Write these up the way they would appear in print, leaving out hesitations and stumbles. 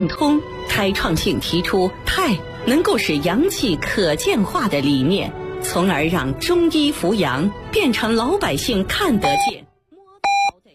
通，开创性提出太能够使阳气可见化的理念，从而让中医扶阳变成老百姓看得见、摸得着的。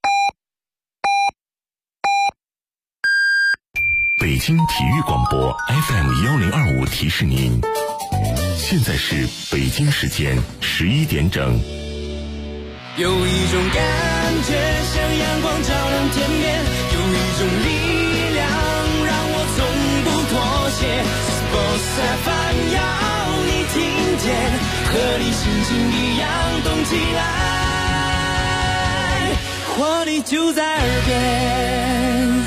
北京体育广播 FM1025提示您，现在是北京时间11点整。 有一种感觉像阳光照亮天边，有一种力量让我从不妥协。Sports FM 要你听见，和你心情一样动起来，活力就在耳边。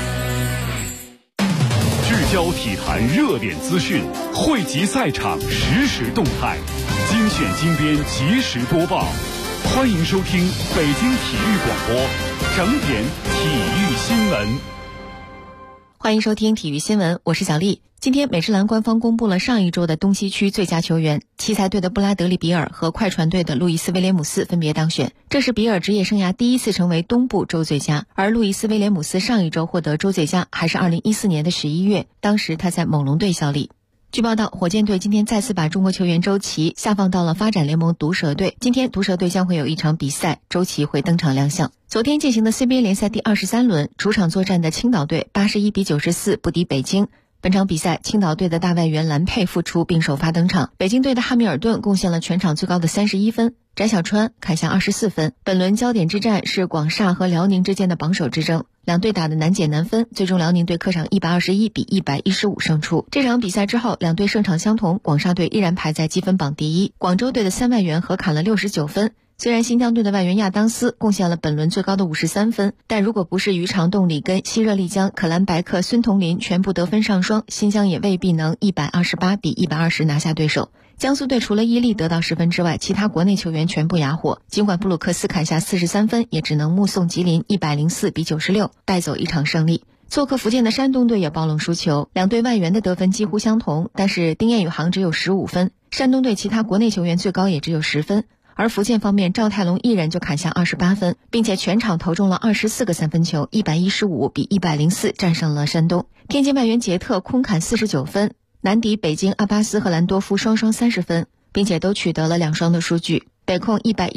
聚焦体坛热点资讯，汇集赛场实时动态，精选精编及时播报。欢迎收听北京体育广播整点体育新闻。 欢迎收听体育新闻，我是小丽。今天美职篮官方公布了上一周的东西区最佳球员，奇才队的布拉德利·比尔和快船队的路易斯·威廉姆斯分别当选。这是比尔职业生涯第一次成为东部周最佳，而路易斯·威廉姆斯上一周获得周最佳还是2014年的11月，当时他在猛龙队效力。据报道，火箭队今天再次把中国球员周琦下放到了发展联盟毒蛇队。今天毒蛇队将会有一场比赛，周琦会登场亮相。昨天进行的 CBA 联赛第23轮，主场作战的青岛队81-94不敌北京。本场比赛，青岛队的大外援兰佩复出并首发登场，北京队的哈密尔顿贡献了全场最高的31分，翟小川砍下24分。本轮焦点之战是广厦和辽宁之间的榜首之争，两队打得难解难分，最终辽宁队客场121-115胜出。这场比赛之后，两队胜场相同，广厦队依然排在积分榜第一。广州队的3外援合砍了69分。虽然新疆队的外援亚当斯贡献了本轮最高的53分，但如果不是余常栋里根、西热丽江、可兰白克、孙同林全部得分上双，新疆也未必能128-120拿下对手。江苏队除了伊利得到10分之外，其他国内球员全部哑火。尽管布鲁克斯砍下43分，也只能目送吉林104-96带走一场胜利。做客福建的山东队也爆冷输球，两队外援的得分几乎相同，但是丁彦雨航只有15分，山东队其他国内球员最高也只有10分。而福建方面，赵泰龙一人就砍下28分，并且全场投中了24个三分球，115-104战胜了山东。天津外援杰特空砍49分，难敌北京阿巴斯和兰多夫双双30分，并且都取得了2双的数据。北控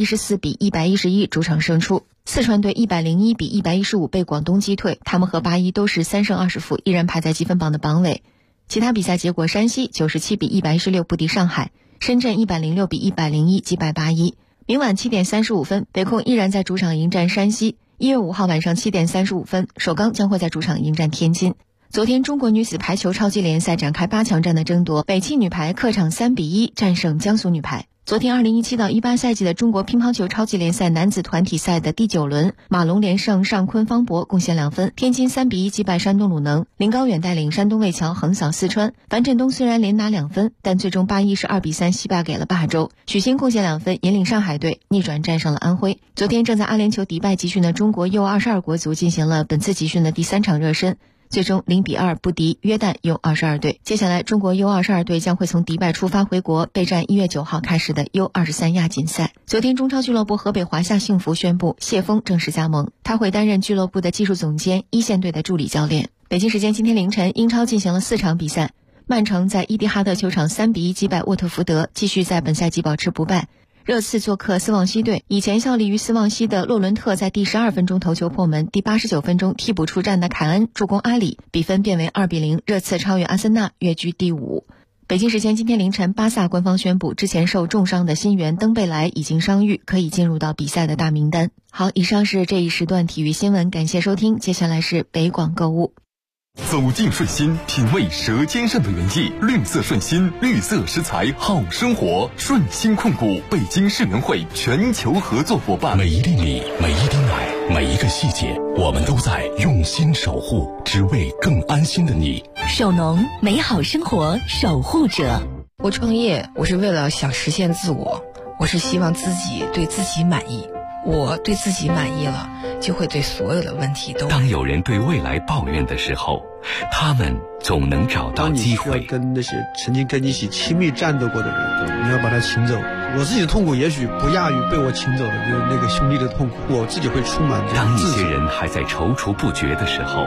114-111主场胜出，四川队101-115被广东击退，他们和八一都是3胜20负，依然排在积分榜的榜尾。其他比赛结果，山西97-116不敌上海，深圳106-101击败八一。明晚7点35分，北控依然在主场迎战山西。1月5号晚上7点35分，首钢将会在主场迎战天津。昨天中国女子排球超级联赛展开8强战的争夺，北汽女排客场3-1战胜江苏女排。昨天2017-18赛季的中国乒乓球超级联赛男子团体赛的第9轮，马龙连胜上昆方博贡献2分，天津3-1击败山东鲁能，林高远带领山东魏桥横扫四川。樊振东虽然连拿2分，但最终8-1是2-3惜败给了霸州。许昕贡献2分，引领上海队逆转战胜了安徽。昨天正在阿联酋迪拜集训的中国U22国足进行了本次集训的第3场热身，最终0-2不敌约旦 U22 队。接下来中国 U22 队将会从迪拜出发回国，备战1月9号开始的 U23 亚锦赛。昨天中超俱乐部河北华夏幸福宣布谢峰正式加盟，他会担任俱乐部的技术总监、一线队的助理教练。北京时间今天凌晨，英超进行了4场比赛，曼城在伊蒂哈德球场3-1击败沃特福德，继续在本赛季保持不败。热刺做客斯旺西队，以前效力于斯旺西的洛伦特在第12分钟头球破门，第89分钟替补出战的凯恩助攻阿里，比分变为2-0，热刺超越阿森纳，跃居第5。北京时间今天凌晨，巴萨官方宣布之前受重伤的新援登贝莱已经伤愈，可以进入到比赛的大名单。好，以上是这一时段体育新闻，感谢收听，接下来是北广购物。 走进顺心，品味舌尖上的原意。绿色顺心，绿色食材好生活。顺心控股北京世联会全球合作伙伴。每一粒米，每一滴奶，每一个细节，我们都在用心守护，只为更安心的你。 首农，美好生活守护者。 我创业，我是为了想实现自我，我是希望自己对自己满意。我对自己满意了，就会对所有的问题都。 当有人对未来抱怨的时候，他们总能找到机会。 当你需要跟那些曾经跟你一起亲密战斗过的人，你要把他请走。我自己的痛苦也许不亚于被我请走的那个兄弟的痛苦，我自己会充满。 当一些人还在踌躇不决的时候，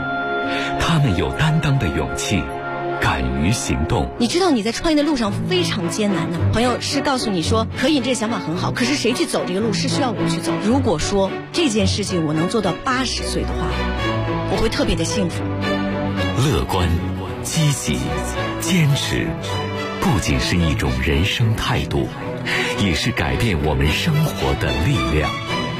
他们有担当的勇气，敢于行动。 你知道你在创业的路上非常艰难的，朋友是告诉你说可以，这个想法很好，可是谁去走这个路是需要我去走。如果说这件事情我能做到80岁的话，我会特别的幸福。 乐观、积极、坚持，不仅是一种人生态度，也是改变我们生活的力量。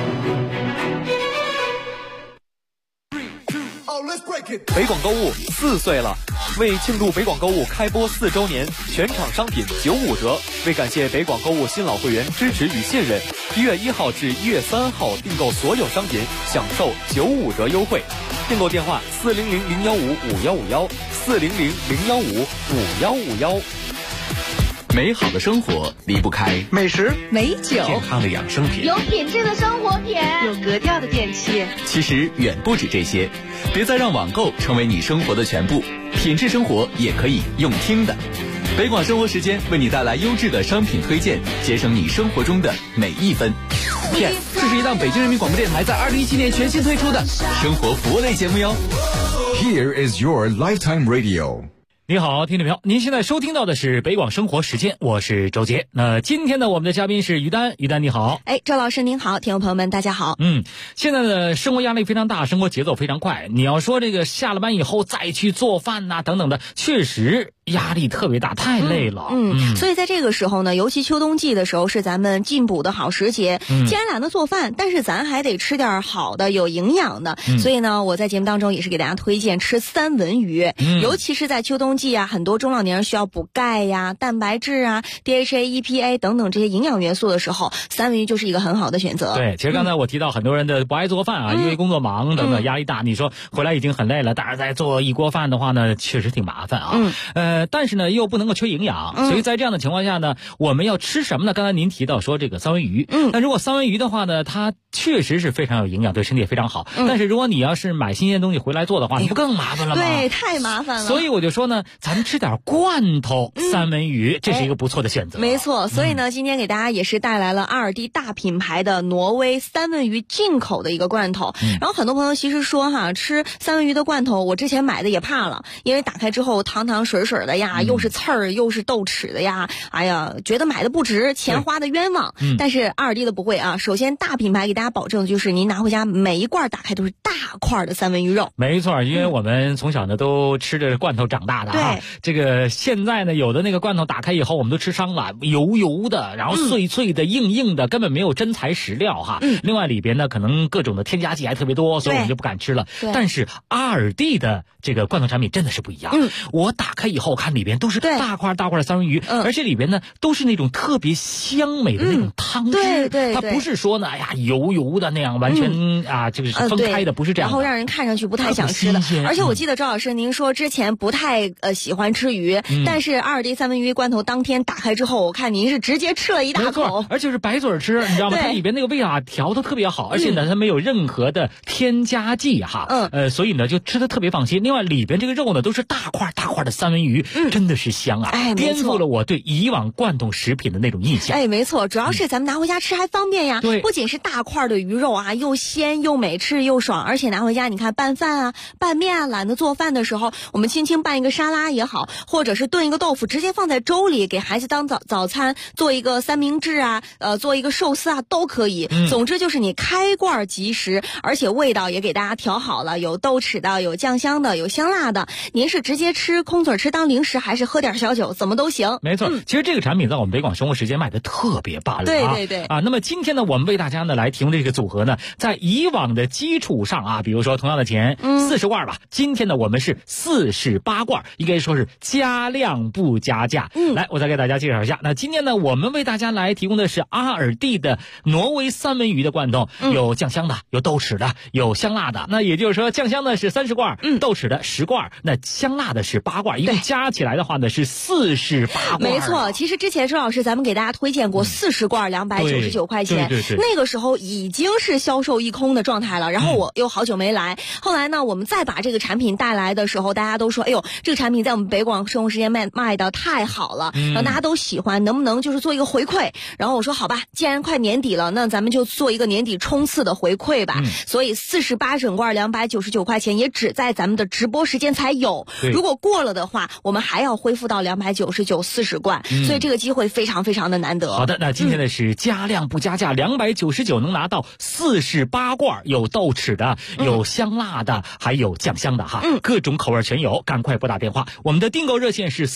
北广购物4岁了，为庆祝北广购物开播4周年，全场商品95折。为感谢北广购物新老会员支持与信任，1月1号至1月3号订购所有商品享受95折优惠。订购电话400-015-5151，400-015-5151。 美好的生活离不开美食、 美酒、 健康的养生品， 有品质的生活品， 有格调的电器。 其实远不止这些，别再让网购成为你生活的全部，品质生活也可以用听的。北广生活时间为你带来优质的商品推荐，节省你生活中的每一分。 这是一档北京人民广播电台在2017年全新推出的生活服务类节目哟。 Here is your lifetime radio。 你好，听众朋友，您现在收听到的是北广生活时间，我是周杰。那今天呢，我们的嘉宾是于丹，于丹你好。 周老师您好，听众朋友们大家好。 现在的生活压力非常大，生活节奏非常快。你要说这个下了班以后再去做饭呐、等等的，确实压力特别大，太累了。 所以在这个时候呢，尤其秋冬季的时候是咱们进补的好时节。既然懒得做饭，但是咱还得吃点好的、有营养的。所以呢，我在节目当中也是给大家推荐吃三文鱼，尤其是在秋冬季啊，很多中老年人需要补钙呀、蛋白质啊、DHA、EPA 等等这些营养元素的时候，三文鱼就是一个很好的选择。 对，其实刚才我提到很多人的不爱做饭啊，因为工作忙等等压力大，你说回来已经很累了，但是再做一锅饭的话呢，确实挺麻烦啊。但是呢又不能够缺营养，所以在这样的情况下呢，我们要吃什么呢？刚才您提到说这个三文鱼，但如果三文鱼的话呢，它确实是非常有营养，对身体也非常好。但是如果你要是买新鲜东西回来做的话，你不更麻烦了吗？ 对，太麻烦了。 所以我就说呢，咱们吃点罐头三文鱼，这是一个不错的选择。 没错，所以呢，今天给大家也是带来了阿尔蒂大品牌的挪威三文鱼进口的一个罐头。然后很多朋友其实说哈，吃三文鱼的罐头，我之前买的也怕了，因为打开之后汤汤水水的呀，又是刺儿又是豆豉的呀，哎呀，觉得买的不值，钱花的冤枉。但是阿尔蒂的不会啊，首先大品牌给大家保证的就是您拿回家每一罐打开都是大块的三文鱼肉。 没错，因为我们从小呢都吃着罐头长大的啊。这个现在呢有的那个罐头打开以后我们都吃伤了，油油的，然后脆脆的、硬硬的，根本没有真材实料哈。另外里边呢可能各种的添加剂还特别多，所以我们就不敢吃了。但是阿尔蒂的这个罐头产品真的是不一样。我打开以后看里边都是大块大块的三文鱼，而且里边呢都是那种特别香美的那种汤汁。它不是说呢哎呀油油的那样完全就是分开的，不是这样的， 然后让人看上去不太想吃的。而且我记得周老师您说之前不太喜欢吃鱼，但是阿尔蒂三文鱼罐头当天打开之后，我看您是直接吃了一大口， 而且是白嘴吃，你知道吗？它里边那个味道调得特别好，而且呢它没有任何的添加剂哈。所以呢就吃得特别放心。另外里边这个肉呢都是大块大块的三文鱼，真的是香啊，颠覆了我对以往罐头食品的那种印象。 没错，主要是咱们拿回家吃还方便呀。不仅是大块的鱼肉啊，又鲜又美，吃又爽，而且拿回家你看拌饭啊、拌面啊，懒得做饭的时候，我们轻轻拌一个沙拉也好，或者是炖一个豆腐，直接放在粥里给孩子当早餐，做一个三明治啊，做一个寿司啊都可以。总之就是你开罐即食，而且味道也给大家调好了，有豆豉的，有酱香的，有香辣的。您是直接吃空嘴吃当零食，还是喝点小酒，怎么都行。 没错，其实这个产品在我们北广生活时间卖的特别棒了。 对那么今天呢，我们为大家呢来提供这个组合呢，在以往的基础上啊，比如说同样的钱40罐吧，今天呢我们是48罐，应该说是加量不加价。来，我再给大家介绍一下。那今天呢，我们为大家来提供的是阿尔蒂的挪威三文鱼的罐头，有酱香的，有豆豉的，有香辣的。那也就是说，酱香的是30罐，豆豉的10罐，那香辣的是8罐，一共加起来的话呢是48罐。 没错，其实之前周老师咱们给大家推荐过40罐299块钱，那个时候以已经是销售一空的状态了，然后我又好久没来，后来呢我们再把这个产品带来的时候，大家都说哎呦，这个产品在我们北广生活时间卖的太好了，然后大家都喜欢，能不能就是做一个回馈？然后我说好吧，既然快年底了，那咱们就做一个年底冲刺的回馈吧。所以48整罐299块钱，也只在咱们的直播时间才有，如果过了的话，我们还要恢复到299 40罐，所以这个机会非常非常的难得。 好的，那今天的是加量不加价，299能拿到48罐，有豆豉的，有香辣的，还有酱香的哈，各种口味全有，赶快拨打电话，我们的订购热线是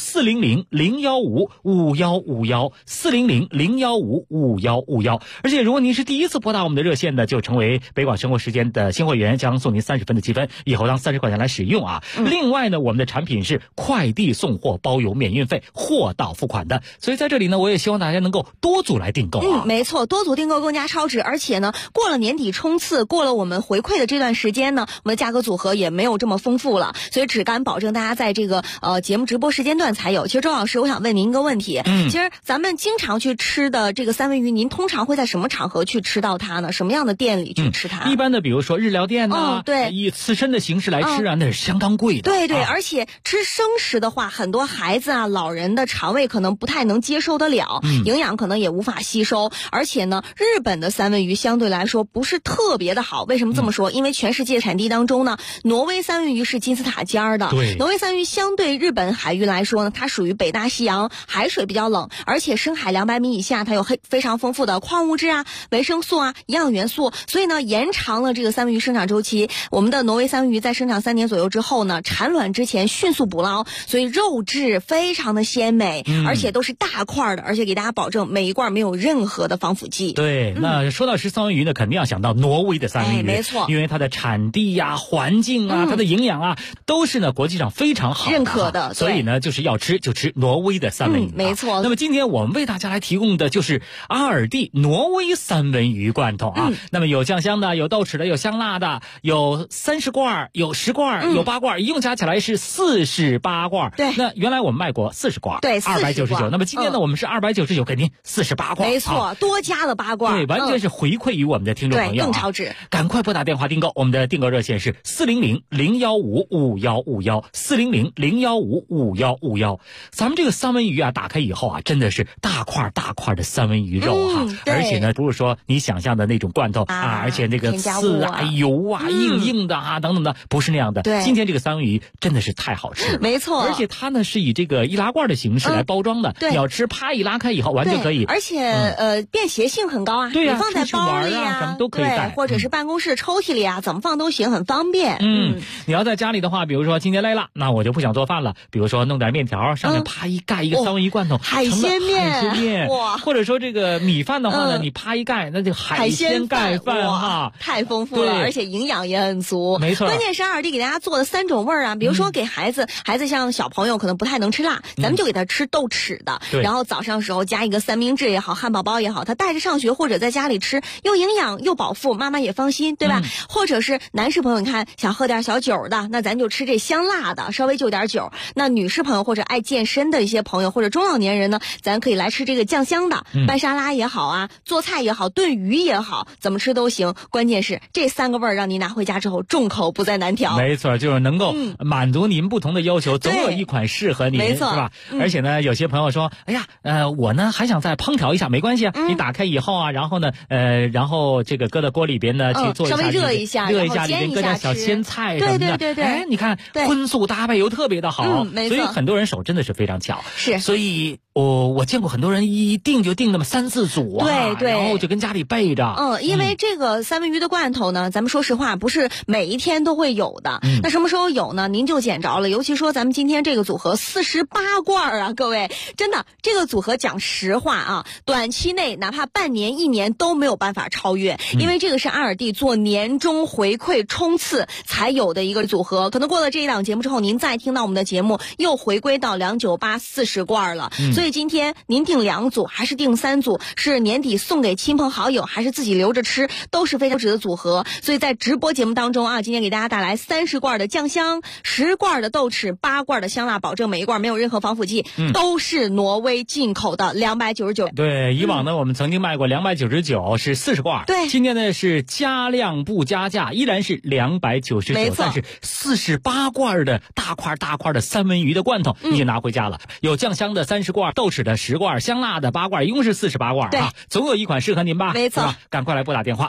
400-015-5151，400-015-5151。而且如果您是第一次拨打我们的热线的，就成为北广生活时间的新会员，将送您30分的积分，以后当30块钱来使用啊。另外呢，我们的产品是快递送货包邮免运费，货到付款的，所以在这里呢，我也希望大家能够多组来订购啊。 没错，多组订购更加超值，而且呢，过了年底冲刺，过了我们回馈的这段时间呢，我们的价格组合也没有这么丰富了，所以只敢保证大家在这个节目直播时间段才有。其实周老师，我想问您一个问题，其实咱们经常去吃的这个三文鱼，您通常会在什么场合去吃到它呢？什么样的店里去吃它？ 一般的比如说日料店呢， 对， 以刺身的形式来吃啊，那是相当贵的。 对对，而且吃生食的话，很多孩子啊、老人的肠胃可能不太能接受得了，营养可能也无法吸收。而且呢，日本的三文鱼相对来说不是特别的好。为什么这么说？因为全世界产地当中呢，挪威三文鱼是金字塔尖的。 对， 挪威三文鱼相对日本海域来说呢，它属于北大西洋，海水比较冷，而且深海200米以下，它有非常丰富的矿物质啊、维生素啊、营养元素，所以呢，延长了这个三文鱼生长周期。我们的挪威三文鱼在生长3年左右之后呢，产卵之前迅速捕捞，所以肉质非常的鲜美，而且都是大块的，而且给大家保证每一罐没有任何的防腐剂。 对，那说到吃三文鱼呢，肯定要想到挪威的三文鱼， 没错， 因为它的产地呀、环境啊、它的营养啊，都是呢国际上非常好认可的， 所以呢，就是要吃就吃挪威的三文鱼， 没错。 那么今天我们为大家来提供的就是阿尔蒂挪威三文鱼罐头啊，那么有酱香的，有豆豉的，有香辣的，有30罐，有10罐，有8罐，一共加起来是48罐。 对， 那原来我们卖过40罐， 对 ，299。那么今天呢，我们是299给您48罐， 没错，多加了8罐， 对，完全是回馈于我们的听众朋友， 对，更超值。 赶快拨打电话订购，我们的订购热线是400-015-5151，400-015-5151。咱们这个三文鱼啊，打开以后啊，真的是大块大块的三文鱼肉哈，而且呢，不是说你想象的那种罐头啊，而且那个刺啊、油啊、硬的啊等等的，不是那样的。 对， 今天这个三文鱼真的是太好吃了， 没错。 而且它呢是以这个易拉罐的形式来包装的， 对， 你要吃啪一拉开以后完全可以， 而且便携性很高啊， 对呀， 你放在包里啊，什么都可以带， 或者是办公室抽屉里啊，怎么放都行，很方便。 你要在家里的话，比如说今天累了，那我就不想做饭了，比如说弄点面条，上面啪一盖一个三文鱼罐头， 海鲜面， 哇！或者说这个米饭的话呢，你啪一盖，那就海鲜盖饭哈， 太丰富了，而且营养也很足。 没错， 关键是阿尔蒂给大家做的3种味儿啊，比如说给孩子像小朋友可能不太能吃辣，咱们就给他吃豆豉的，然后早上时候加一个三明治也好，汉堡包也好，他带着上学或者在家里吃，又营养又饱腹，妈妈也放心，对吧？或者是男士朋友，你看想喝点小酒的，那咱就吃这香辣的，稍微就点酒。那女士朋友或者爱健身的一些朋友或者中老年人呢，咱可以来吃这个酱香的，拌沙拉也好啊，做菜也好，炖鱼也好，怎么吃都行。关键是这3个味儿让您拿回家之后众口不再难调。 没错，就是能够满足您不同的要求，总有一款适合您， 没错， 是吧？而且呢，有些朋友说，哎呀，我呢还想再烹调一下，没关系啊，你打开以后啊，然后呢，然后这个搁到锅里边呢去做一下， 稍微热一下， 里边搁点小鲜菜什么的， 对， 哎，你看荤素搭配又特别的好， 没错， 所以很多人手真的是非常巧， 是， 所以我见过很多人一订就订那么3-4组啊， 对， 然后就跟家里备着。 因为这个三文鱼的罐头呢，咱们说实话不是每一天都会有的，那什么时候有呢？您就捡着了。尤其说咱们今天这个组合48罐啊，各位，真的这个组合讲实话啊，短期内哪怕半年、1年都没有办法超越，因为这个是阿尔蒂做年终回馈冲刺才有的一个组合。可能过了这一档节目之后，您再听到我们的节目又回归到298 40罐了，所以今天您订2组还是订3组，是年底送给亲朋好友还是自己留着吃，都是非常值的组合。所以在直播节目当中啊，今天给大家带来30罐的酱香，10罐的豆豉，8罐的香辣，保证每一罐没有任何防腐剂，都是挪威进口的299。 对，以往呢我们曾经卖过299，是 40罐。 对， 今天呢是加量不加价，依然是299，但是48罐的大块的三文鱼的罐头你也拿回家了。有酱香的30罐，豆豉的10罐，香辣的8罐，一共是48罐啊，总有一款适合您吧？ 没错， 赶快来拨打电话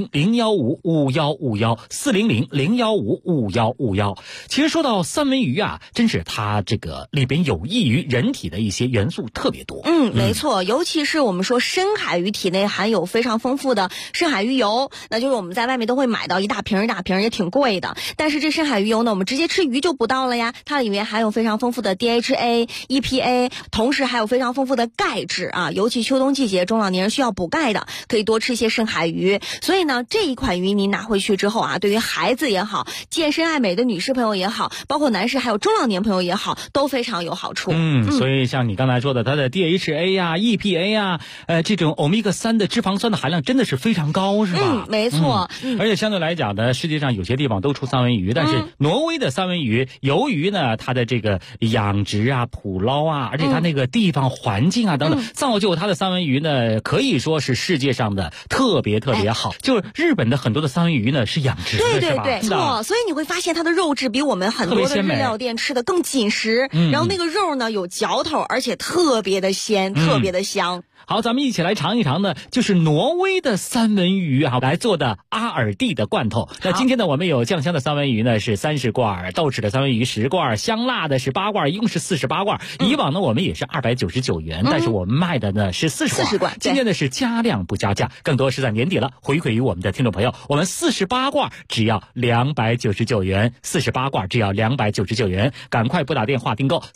400-015-5151，400-015-5151。其实说到三文鱼啊，真是它这个里边有益于人体的一些元素特别多。 没错，尤其是我们说深海鱼体内含有非常丰富的深海鱼油，那就是我们在外面都会买到一大瓶也挺贵的。但是这深海鱼油呢，我们直接吃鱼就不到了呀，它里面含有非常丰富的 DHA、EPA， 同时还有非常丰富的钙质啊，尤其秋冬季节中老年人需要补钙的，可以多吃一些深海鱼。所以呢，这一款鱼您拿回去之后啊，对于孩子也好，健身爱美的女士朋友也好，包括男士还有中老年朋友也好，都非常有好处。 所以像你刚才说的，它的 DHA 呀、EPA 呀，这种欧米伽3的脂肪酸的含量真的是非常高，是吧？ 没错。 而且相对来讲呢，世界上有些地方都出三文鱼，但是挪威的三文鱼，由于呢它的这个养殖啊、捕捞啊，而且它那个地方环境啊等等，造就它的三文鱼呢，可以说是世界上的特别好。就是日本的很多的三文鱼呢是养殖的，是吧？ 对，错。所以你会发现它的肉质比我们很多的日料店吃的更紧实，然后那个肉呢有嚼头，而且特别的鲜，特别的香。 好，咱们一起来尝一尝呢，就是挪威的三文鱼啊来做的阿尔蒂的罐头。那今天呢，我们有酱香的三文鱼呢是30罐，豆豉的三文鱼10罐，香辣的是8罐，一共是48罐。以往呢我们也是299元，但是我们卖的呢是40罐。今天呢是加量不加价，更多是在年底了，回馈于我们的听众朋友。我们48罐只要299元，48罐只要299元，赶快拨打电话订购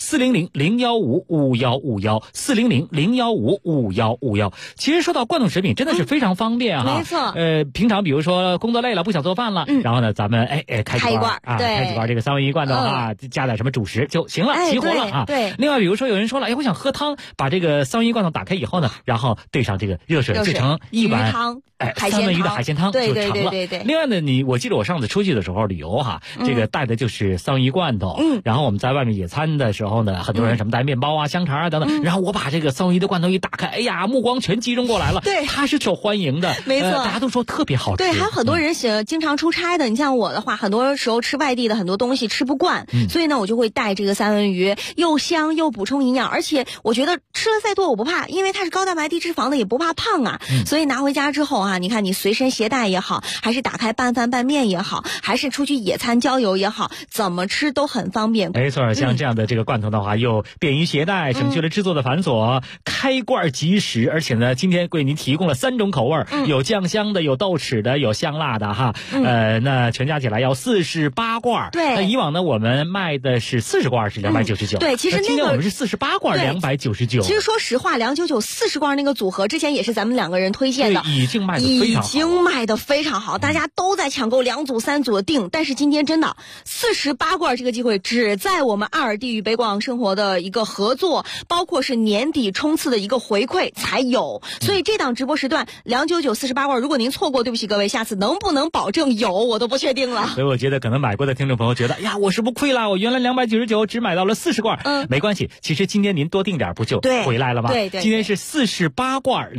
400-015-5151，400-015-5151。其实说到罐头食品真的是非常方便哈。 没错。 平常比如说工作累了不想做饭了，然后呢咱们开几罐啊，开几罐这个三文鱼罐头啊，加点什么主食就行了，齐活了啊。 对。 另外比如说有人说了，我想喝汤，把这个三文鱼罐头打开以后呢，然后兑上这个热水兑成一碗汤。 三文鱼的海鲜汤就成了。 对。 另外呢，我记得我上次出去的时候旅游哈，这个带的就是三文鱼罐头。然后我们在外面野餐的时候呢，很多人什么带面包啊、香肠啊等等。然后我把这个三文鱼的罐头一打开，目光全集中过来了。 对， 它是受欢迎的。 没错， 大家都说特别好吃。 对，还有很多人经常出差的。你像我的话，很多时候吃外地的很多东西吃不惯，所以呢，我就会带这个三文鱼，又香又补充营养，而且我觉得吃了再多我不怕，因为它是高蛋白低脂肪的，也不怕胖啊。所以拿回家之后啊，你看你随身携带也好，还是打开拌饭拌面也好，还是出去野餐郊游也好，怎么吃都很方便。 没错，像这样的这个罐头的话，又便于携带，省去了制作的繁琐，开罐即食。而且呢，今天为您提供了3种口味，有酱香的，有豆豉的，有香辣的哈。那全加起来要48罐。 对。 那以往呢，我们卖的是40罐是299。 对，其实今天我们是48罐299。 其实说实话，299 40罐那个组合之前也是咱们2个人推荐的， 已经卖得非常好， 大家都在抢购2组3组的订。但是今天真的48罐这个机会只在我们阿尔蒂与北广生活的一个合作，包括是年底冲刺的一个回馈才有。所以这档直播时段299 48罐，如果您错过，对不起各位，下次能不能保证有我都不确定了。 所以我觉得可能买过的听众朋友觉得，我是不是亏了？我原来299只买到了40罐。没关系，其实今天您多订点不就回来了吗？ 对。 今天是48罐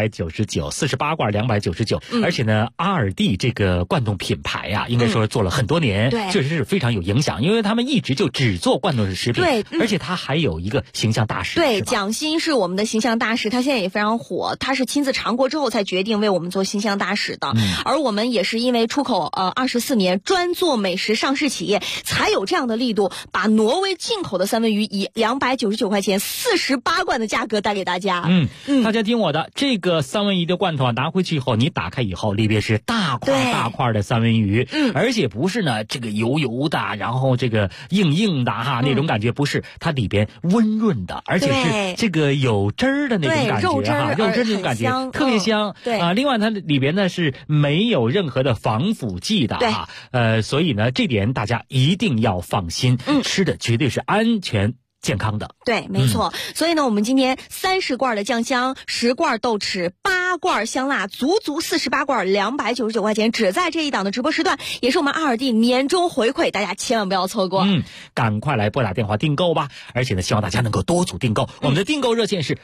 299，48罐299。而且呢，阿尔蒂这个罐头品牌呀，应该说做了很多年，确实是非常有影响，因为他们一直就只做罐头食品。对。而且他还有一个形象大使。 对，蒋欣是我们的形象大使，他现在也非常火，他是亲自尝过之后才决定为我们做形象大使的。而我们也是因为出口24年，专做美食上市企业，才有这样的力度，把挪威进口的三文鱼以299块钱48罐的价格带给大家。 大家听我的，这个三文鱼的罐头啊，拿回去以后，你打开以后，里边是大块的三文鱼，而且不是呢这个油油的，然后这个硬的哈，那种感觉不是，它里边温润的，而且是这个有汁儿的那种感觉哈，肉汁那种感觉特别香。 对啊，另外它里边呢是没有任何的防腐剂的哈，所以呢这点大家一定要放心，吃的绝对是安全健康的。 对，没错。所以呢，我们今天30罐的酱香，10罐豆豉，8罐香辣，足48罐，299块钱，只在这一档的直播时段，也是我们2D年终回馈，大家千万不要错过。 赶快来拨打电话订购吧！而且呢，希望大家能够多组订购。我们的订购热线是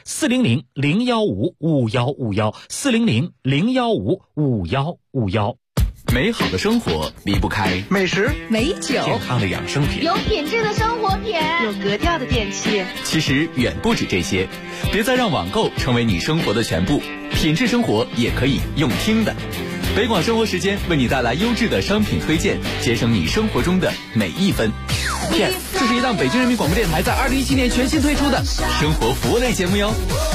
400-015-5151，400-015-5151。 美好的生活离不开美食、 美酒、 健康的养生品、 有品质的生活品、 有格调的电器。 其实远不止这些，别再让网购成为你生活的全部，品质生活也可以用听的。北广生活时间为你带来优质的商品推荐，节省你生活中的每一分。Yes， 这是一档北京人民广播电台在2017年全新推出的生活服务类节目哟。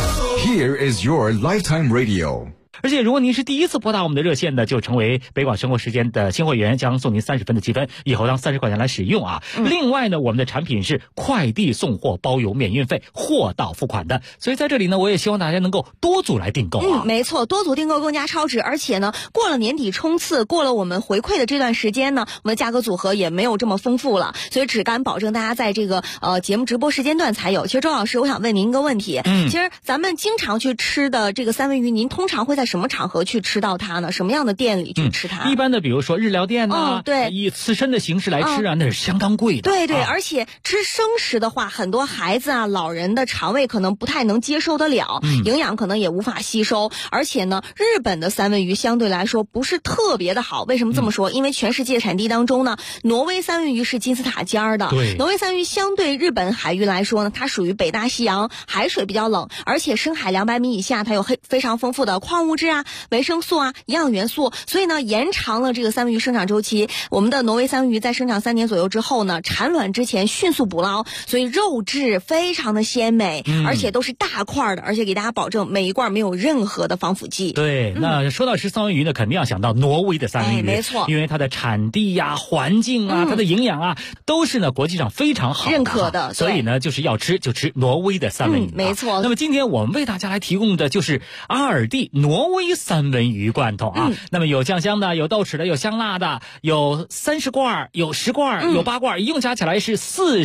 Here is your lifetime radio。 而且如果您是第一次拨打我们的热线的，就成为北广生活时间的新会员，将送您30分的积分，以后当30块钱来使用啊。另外呢，我们的产品是快递送货包邮免运费，货到付款的，所以在这里呢，我也希望大家能够多组来订购啊。 没错，多组订购更加超值，而且呢，过了年底冲刺，过了我们回馈的这段时间呢，我们的价格组合也没有这么丰富了，所以只敢保证大家在这个节目直播时间段才有。其实周老师，我想问您一个问题，其实咱们经常去吃的这个三文鱼，您通常会在什么场合去吃到它呢？什么样的店里去吃它？ 一般的比如说日料店啊， 对， 以刺身的形式来吃啊，那是相当贵的。 对，而且吃生食的话，很多孩子啊、老人的肠胃可能不太能接受得了，营养可能也无法吸收。而且呢，日本的三文鱼相对来说不是特别的好。为什么这么说？因为全世界产地当中呢，挪威三文鱼是金字塔尖的。 对， 挪威三文鱼相对日本海域来说呢，它属于北大西洋，海水比较冷，而且深海200米以下，它有非常丰富的矿物质啊、维生素啊、营养元素，所以呢，延长了这个三文鱼生长周期。我们的挪威三文鱼在生长3年左右之后呢，产卵之前迅速捕捞，所以肉质非常的鲜美，而且都是大块的，而且给大家保证每一罐没有任何的防腐剂。 对，那说到吃三文鱼呢，肯定要想到挪威的三文鱼， 没错， 因为它的产地呀、环境啊、它的营养啊，都是呢国际上非常好认可的， 所以呢，就是要吃就吃挪威的三文鱼， 没错。 那么今天我们为大家来提供的就是阿尔蒂挪威三文鱼罐头啊。那么有酱香的，有豆豉的，有香辣的，有30罐，有10罐，有8罐，一共加起来是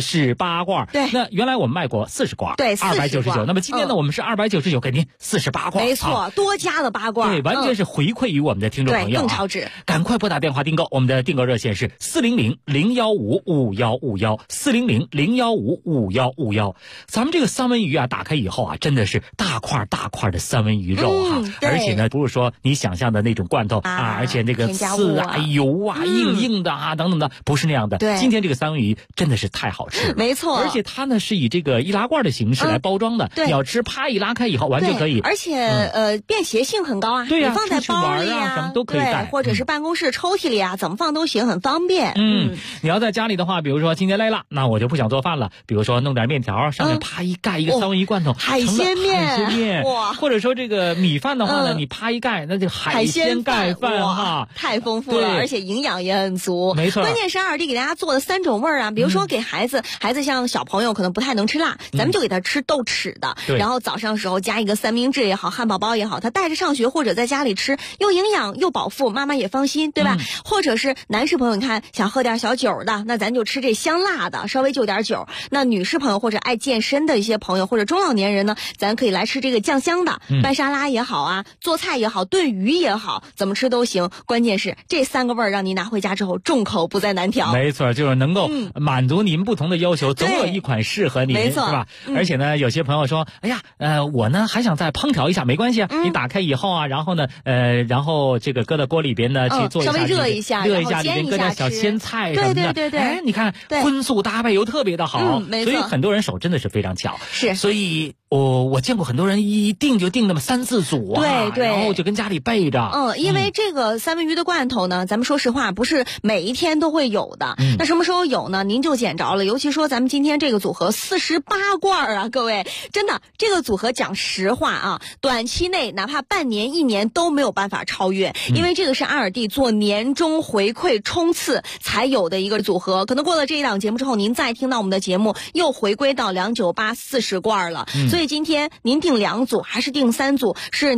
48罐。 对， 那原来我们卖过40罐， 对 ，299。那么今天呢，我们是299给您48罐， 没错，多加了8罐， 对，完全是回馈于我们的听众朋友， 更超值。 赶快拨打电话订购，我们的订购热线是400-015-5151，400-015-5151。咱们这个三文鱼啊，打开以后啊，真的是大块的三文鱼肉哈，而且呢，不是说你想象的那种罐头啊，而且那个刺啊、油啊、硬的啊等等的，不是那样的。 对， 今天这个三文鱼真的是太好吃了， 没错。 而且它呢是以这个易拉罐的形式来包装的，你要吃啪一拉开以后完全可以。 而且便携性很高啊， 对呀， 你放在包里啊，什么都可以带， 或者是办公室抽屉里啊，怎么放都行，很方便。 你要在家里的话，比如说今天累了，那我就不想做饭了，比如说弄点面条，上面啪一盖一个三文鱼罐头， 海鲜面， 哇！或者说这个米饭的话呢，你啪一盖，那就海鲜盖饭哈， 太丰富了，而且营养也很足。 没错， 关键是2D给大家做的3种味儿啊，比如说给孩子像小朋友可能不太能吃辣，咱们就给他吃豆豉的，然后早上时候加一个三明治也好，汉堡包也好，他带着上学或者在家里吃，又营养又饱腹，妈妈也放心，对吧？或者是男士朋友，你看想喝点小酒的，那咱就吃这香辣的，稍微就点酒。那女士朋友或者爱健身的一些朋友或者中老年人呢，咱可以来吃这个酱香的，拌沙拉也好啊，做菜也好，炖鱼也好，怎么吃都行。关键是这3个味儿让你拿回家之后众口不再难调。 没错，就是能够满足您不同的要求，总有一款适合您， 没错， 是吧？而且呢，有些朋友说，哎呀，我呢还想再烹调一下，没关系啊，你打开以后啊，然后呢，然后这个搁到锅里边呢去做一下， 稍微热一下， 里边搁点小鲜菜什么的， 对， 哎，你看荤素搭配又特别的好，所以很多人手真的是非常巧， 是， 所以我见过很多人一订就订那么3、4组啊， 对， 然后就跟家里备着。 因为这个三文鱼的罐头呢，咱们说实话不是每一天都会有的，那什么时候有呢？您就捡着了。尤其说咱们今天这个组合48罐啊，各位，真的这个组合讲实话啊，短期内哪怕半年、1年都没有办法超越，因为这个是阿尔蒂做年终回馈冲刺才有的一个组合。可能过了这一档节目之后，您再听到我们的节目，又回归到29840罐了。所以今天您订2组还是订3组，是年底送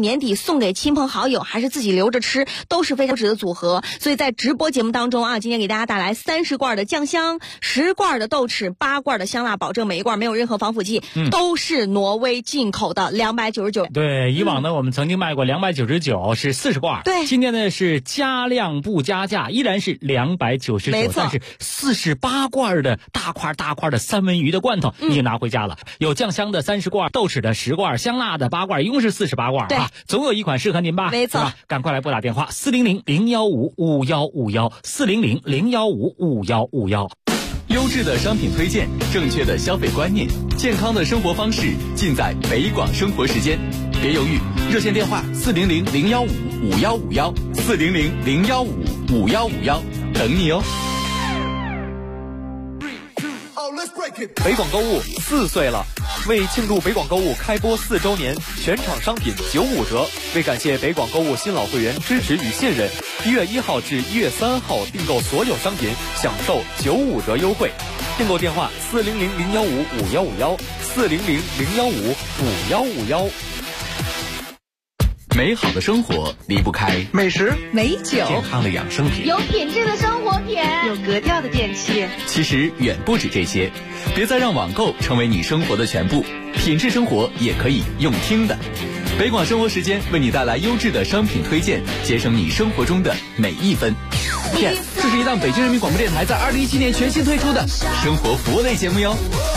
送给亲朋好友，还是自己留着吃，都是非常值的组合。所以在直播节目当中啊，今天给大家带来30罐的酱香，10罐的豆豉，8罐的香辣，保证每一罐没有任何防腐剂，都是挪威进口的，299。 对，以往呢我们曾经卖过299，是40罐。 对， 今天呢是加量不加价，依然是299， 没错， 但是48罐的大块的三文鱼的罐头你也拿回家了。有酱香的30罐，豆豉的10罐，香辣的8罐，一共是48罐啊，总有一款适合您吧？ 没错， 赶快来拨打电话400-015-5151，400-015-5151。 优质的商品推荐，正确的消费观念，健康的生活方式，尽在北广生活时间。别犹豫，热线电话400-015-5151，400-015-5151，等你哦。 北广购物4岁了，为庆祝北广购物开播4周年，全场商品95折。为感谢北广购物新老会员支持与信任，1月1号至1月3号订购所有商品享受95折优惠。订购电话400-015-5151，400-015-5151。 美好的生活离不开美食、 美酒、 健康的养生品、 有品质的生活品、 有格调的电器。 其实远不止这些，别再让网购成为你生活的全部，品质生活也可以用听的。北广生活时间为你带来优质的商品推荐，节省你生活中的每一分。Yes， 这是一档北京人民广播电台在2017年全新推出的生活服务类节目哟。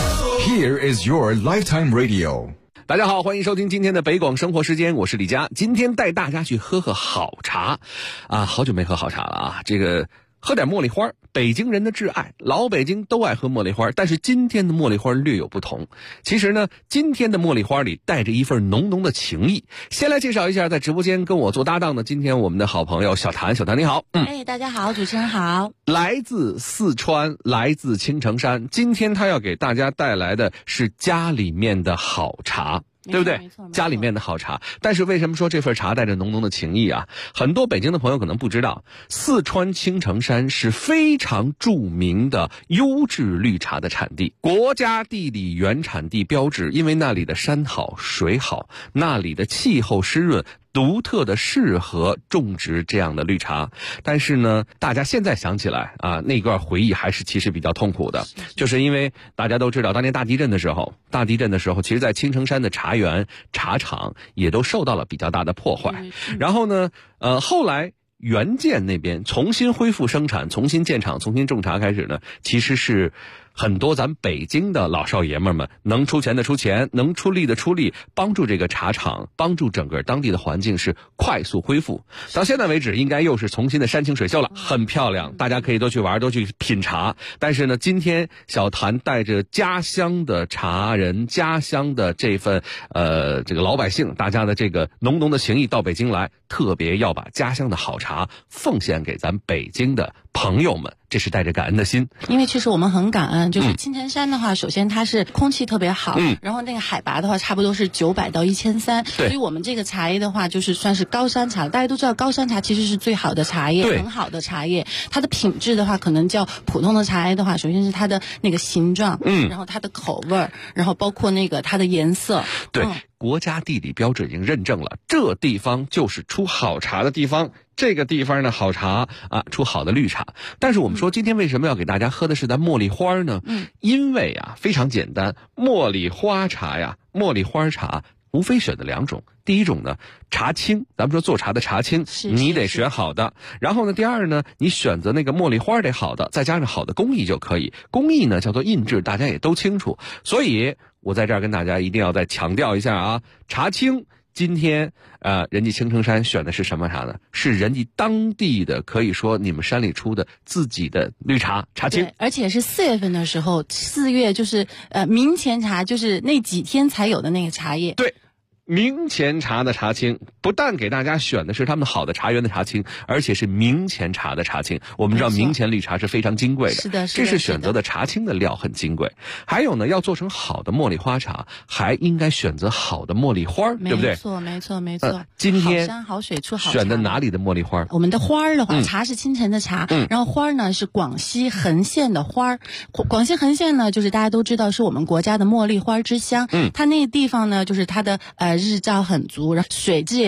Here is your lifetime radio。 大家好，欢迎收听今天的北广生活时间，我是李佳。今天带大家去喝好茶啊，好久没喝好茶了啊，这个喝点茉莉花，北京人的挚爱，老北京都爱喝茉莉花，但是今天的茉莉花略有不同。其实呢，今天的茉莉花里带着一份浓浓的情谊。先来介绍一下，在直播间跟我做搭档的今天我们的好朋友小谭，小谭你好。 大家好，主持人好。 来自四川，来自青城山，今天他要给大家带来的是家里面的好茶。对不对？家里面的好茶，但是为什么说这份茶带着浓浓的情谊啊？很多北京的朋友可能不知道，四川青城山是非常著名的优质绿茶的产地，国家地理原产地标志，因为那里的山好水好，那里的气候湿润，独特的适合种植这样的绿茶。但是呢，大家现在想起来啊，那段回忆还是其实比较痛苦的，就是因为大家都知道，当年大地震的时候，其实在青城山的茶园、茶厂也都受到了比较大的破坏。然后呢，后来原建那边重新恢复生产、重新建厂、重新种茶开始呢，其实是很多咱北京的老少爷们们能出钱的出钱，能出力的出力，帮助这个茶厂，帮助整个当地的环境是快速恢复。到现在为止，应该又是重新的山清水秀了，很漂亮，大家可以都去玩，都去品茶。但是呢，今天小谭带着家乡的茶人、家乡的这份这个老百姓，大家的这个浓浓的情谊到北京来，特别要把家乡的好茶奉献给咱北京的朋友们，这是带着感恩的心。 因为其实我们很感恩，就是青城山的话，首先它是空气特别好，然后那个海拔的话差不多是900到1300，所以我们这个茶叶的话就是算是高山茶。大家都知道高山茶其实是最好的茶叶，很好的茶叶，它的品质的话可能较普通的茶叶的话，首先是它的那个形状，然后它的口味，然后包括那个它的颜色。 对，国家地理标志已经认证了，这地方就是出好茶的地方。这个地方呢，好茶啊，出好的绿茶。但是我们说今天为什么要给大家喝的是咱茉莉花呢？因为啊，非常简单，茉莉花茶呀，茉莉花茶无非选的2种。第一种呢，茶青，咱们说做茶的茶青，你得选好的。然后呢，第二呢，你选择那个茉莉花得好的，再加上好的工艺就可以。工艺呢叫做印制，大家也都清楚。所以我在这儿跟大家一定要再强调一下啊，茶青。今天人家青城山选的是什么茶呢？是人家当地的，可以说你们山里出的自己的绿茶，茶青。 而且是4月份的时候，4月就是明前茶，就是那几天才有的那个茶叶。 对。明前茶的茶青，不但给大家选的是他们好的茶园的茶青，而且是明前茶的茶青。我们知道明前绿茶是非常金贵的， 是的， 这是选择的茶青的料很金贵。还有呢，要做成好的茉莉花茶，还应该选择好的茉莉花，对不对？ 没错。 今天好山好水出好茶。 选的哪里的茉莉花？ 我们的花儿的话，茶是青城的茶，然后花儿呢是广西横县的花儿。广西横县呢，就是大家都知道是我们国家的茉莉花之乡。它那个地方呢，就是它的日照很足，然后水质也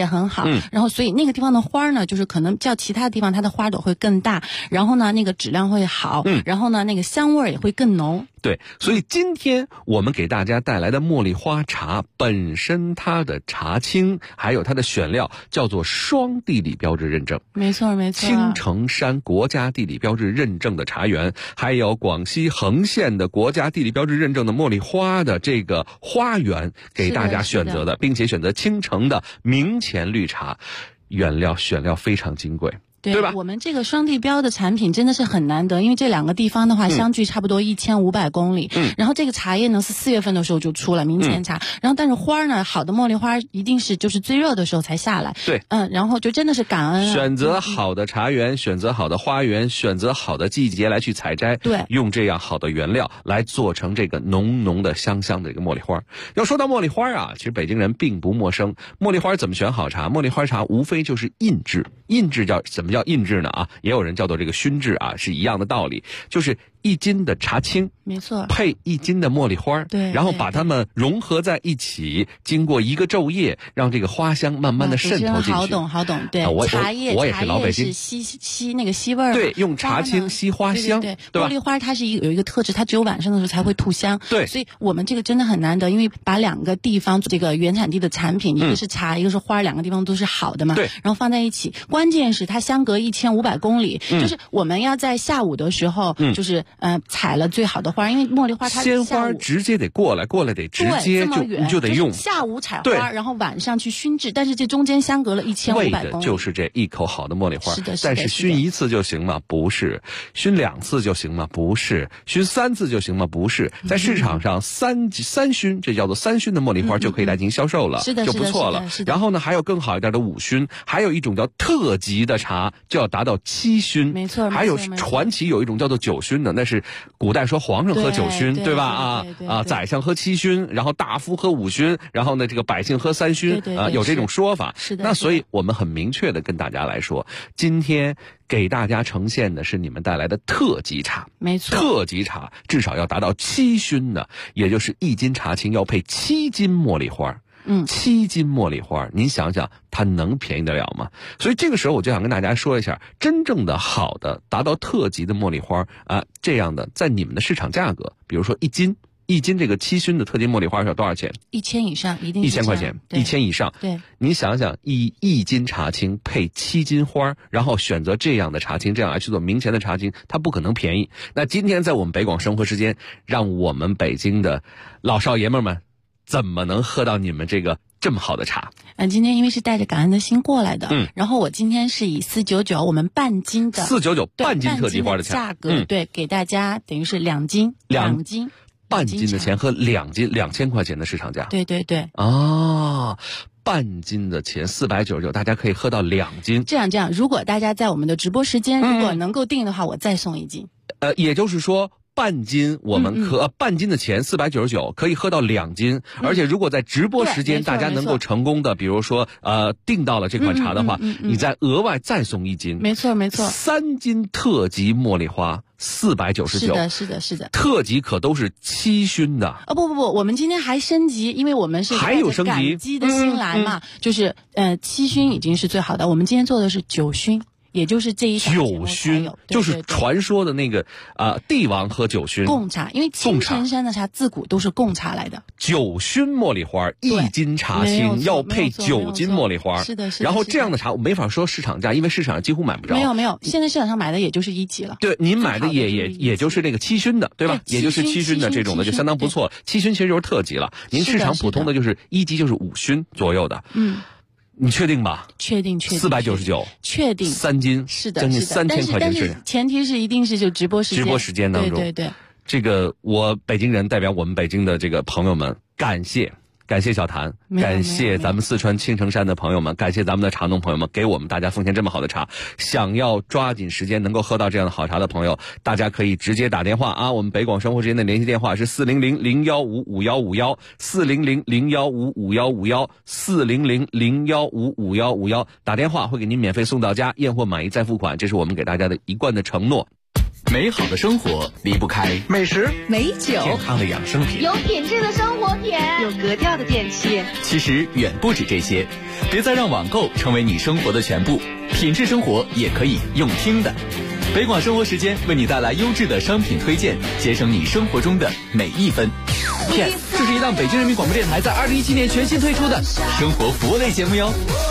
很好，然后所以那个地方的花呢，就是可能较其他地方它的花朵会更大，然后呢那个质量会好，然后呢那个香味也会更浓。 对，所以今天我们给大家带来的茉莉花茶本身它的茶青还有它的选料叫做双地理标志认证， 没错没错， 青城山国家地理标志认证的茶园，还有广西横县的国家地理标志认证的茉莉花的这个花园给大家选择的，并且选择青城的明前绿茶，原料选料非常金贵。对吧？ 我们这个双地标的产品真的是很难得，因为这两个地方的话相距差不多1500公里。然后这个茶叶呢是4月份的时候就出了明前茶，然后但是花呢，好的茉莉花一定是就是最热的时候才下来。 对， 然后就真的是感恩选择好的茶园，选择好的花园，选择好的季节来去采摘， 对， 用这样好的原料来做成这个浓浓的香香的一个茉莉花。要说到茉莉花啊，其实北京人并不陌生。茉莉花怎么选好茶？茉莉花茶无非就是印制，印制怎么叫印制呢？也有人叫做这个熏制啊，是一样的道理，就是1斤的茶青， 没错， 配1斤的茉莉花， 对， 然后把它们融合在一起，经过一个昼夜，让这个花香慢慢的渗透进去。 好懂，对，茶叶我也是老北京， 是吸那个吸味儿， 对，用茶青吸花香， 对吧？ 茉莉花它是有一个特质，它只有晚上的时候才会吐香， 对， 所以我们这个真的很难得，因为把2个地方这个原产地的产品，一个是茶，一个是花，2个地方都是好的嘛， 对， 然后放在一起，关键是它相隔1500公里，就是我们要在下午的时候，就是采了最好的花，因为茉莉花它鲜花直接得过来得直接就得用， 下午采花，然后晚上去熏制，但是这中间相隔了1500公里， 为的就是这一口好的茉莉花。 是的， 但是熏1次就行吗？不是。熏2次就行吗？不是。熏3次就行吗？不是。在市场上三熏，这叫做3熏的茉莉花就可以来进行销售了， 是的， 就不错了。然后呢，还有更好一点的5熏，还有一种叫特级的茶就要达到7熏， 没错。 还有传奇有一种叫做9熏的，那是古代说皇上喝9熏，对吧？宰相喝7熏，然后大夫喝5熏，然后呢这个百姓喝3熏，有这种说法。 是的。 那所以我们很明确的跟大家来说，今天给大家呈现的是你们带来的特级茶， 没错， 特级茶至少要达到7熏的，也就是1斤茶青要配7斤茉莉花。7斤茉莉花，您想想它能便宜得了吗？所以这个时候我就想跟大家说一下，真正的好的达到特级的茉莉花这样的在你们的市场价格，比如说1斤这个7熏的特级茉莉花要多少钱 ？1000以上，一定 1000块钱，1000以上。 对， 您想想，1斤茶青配7斤花，然后选择这样的茶青，这样来去做明前的茶青，它不可能便宜。那今天在我们北广生活时间，让我们北京的老少爷们们怎么能喝到你们这个这么好的茶？ 今天因为是带着感恩的心过来的，然后我今天是以499我们半斤的 499半斤特级花的价格，对，给大家等于是2斤， 半斤的钱和2斤2000块钱的市场价。 对半斤的钱499，大家可以喝到2斤。 这样，如果大家在我们的直播时间如果能够定的话，我再送1斤。 也就是说。半斤我们半斤的钱499可以喝到2斤，而且如果在直播时间大家能够成功的，比如说订到了这款茶的话，你再额外再送1斤。 没错 ，3斤特级茉莉花499。 是的。 特级可都是7熏的。 不，我们今天还升级，因为我们是还有升级感激的心来嘛，就是7熏已经是最好的，我们今天做的是9熏。也就是这一 9熏，就是传说的那个帝王喝9熏贡茶，因为青城山的茶自古都是贡茶来的。 9熏茉莉花1斤茶青要配9斤茉莉花， 是的。 然后这样的茶我没法说市场价，因为市场上几乎买不着。 没有，现在市场上买的也就是1级了。 对，您买的也就是那个7熏的，对吧？也就是7熏的这种的就相当不错。7熏其实就是特级了，您市场普通的就是1级就是5熏左右的。你确定吧？ 确定。 499， 确定。 3斤， 是的， 将近3000块钱是前提是一定是就直播时间当中。 对。 这个我北京人代表我们北京的这个朋友们，感谢小谭，感谢咱们四川青城山的朋友们，感谢咱们的茶农朋友们，给我们大家奉献这么好的茶。想要抓紧时间能够喝到这样的好茶的朋友，大家可以直接打电话我们北广生活时间的联系电话是400-015-5151，400-015-5151，400-015-5151，打电话会给您免费送到家，验货满意再付款，这是我们给大家的一贯的承诺。 美好的生活离不开美食、 美酒、 健康的养生品， 有品质的生活品， 有个格调的电器。 其实远不止这些，别再让网购成为你生活的全部，品质生活也可以用听的。北广生活时间为你带来优质的商品推荐，节省你生活中的每一分。Yes， 这是一档北京人民广播电台在2017年全新推出的生活服务类节目哟。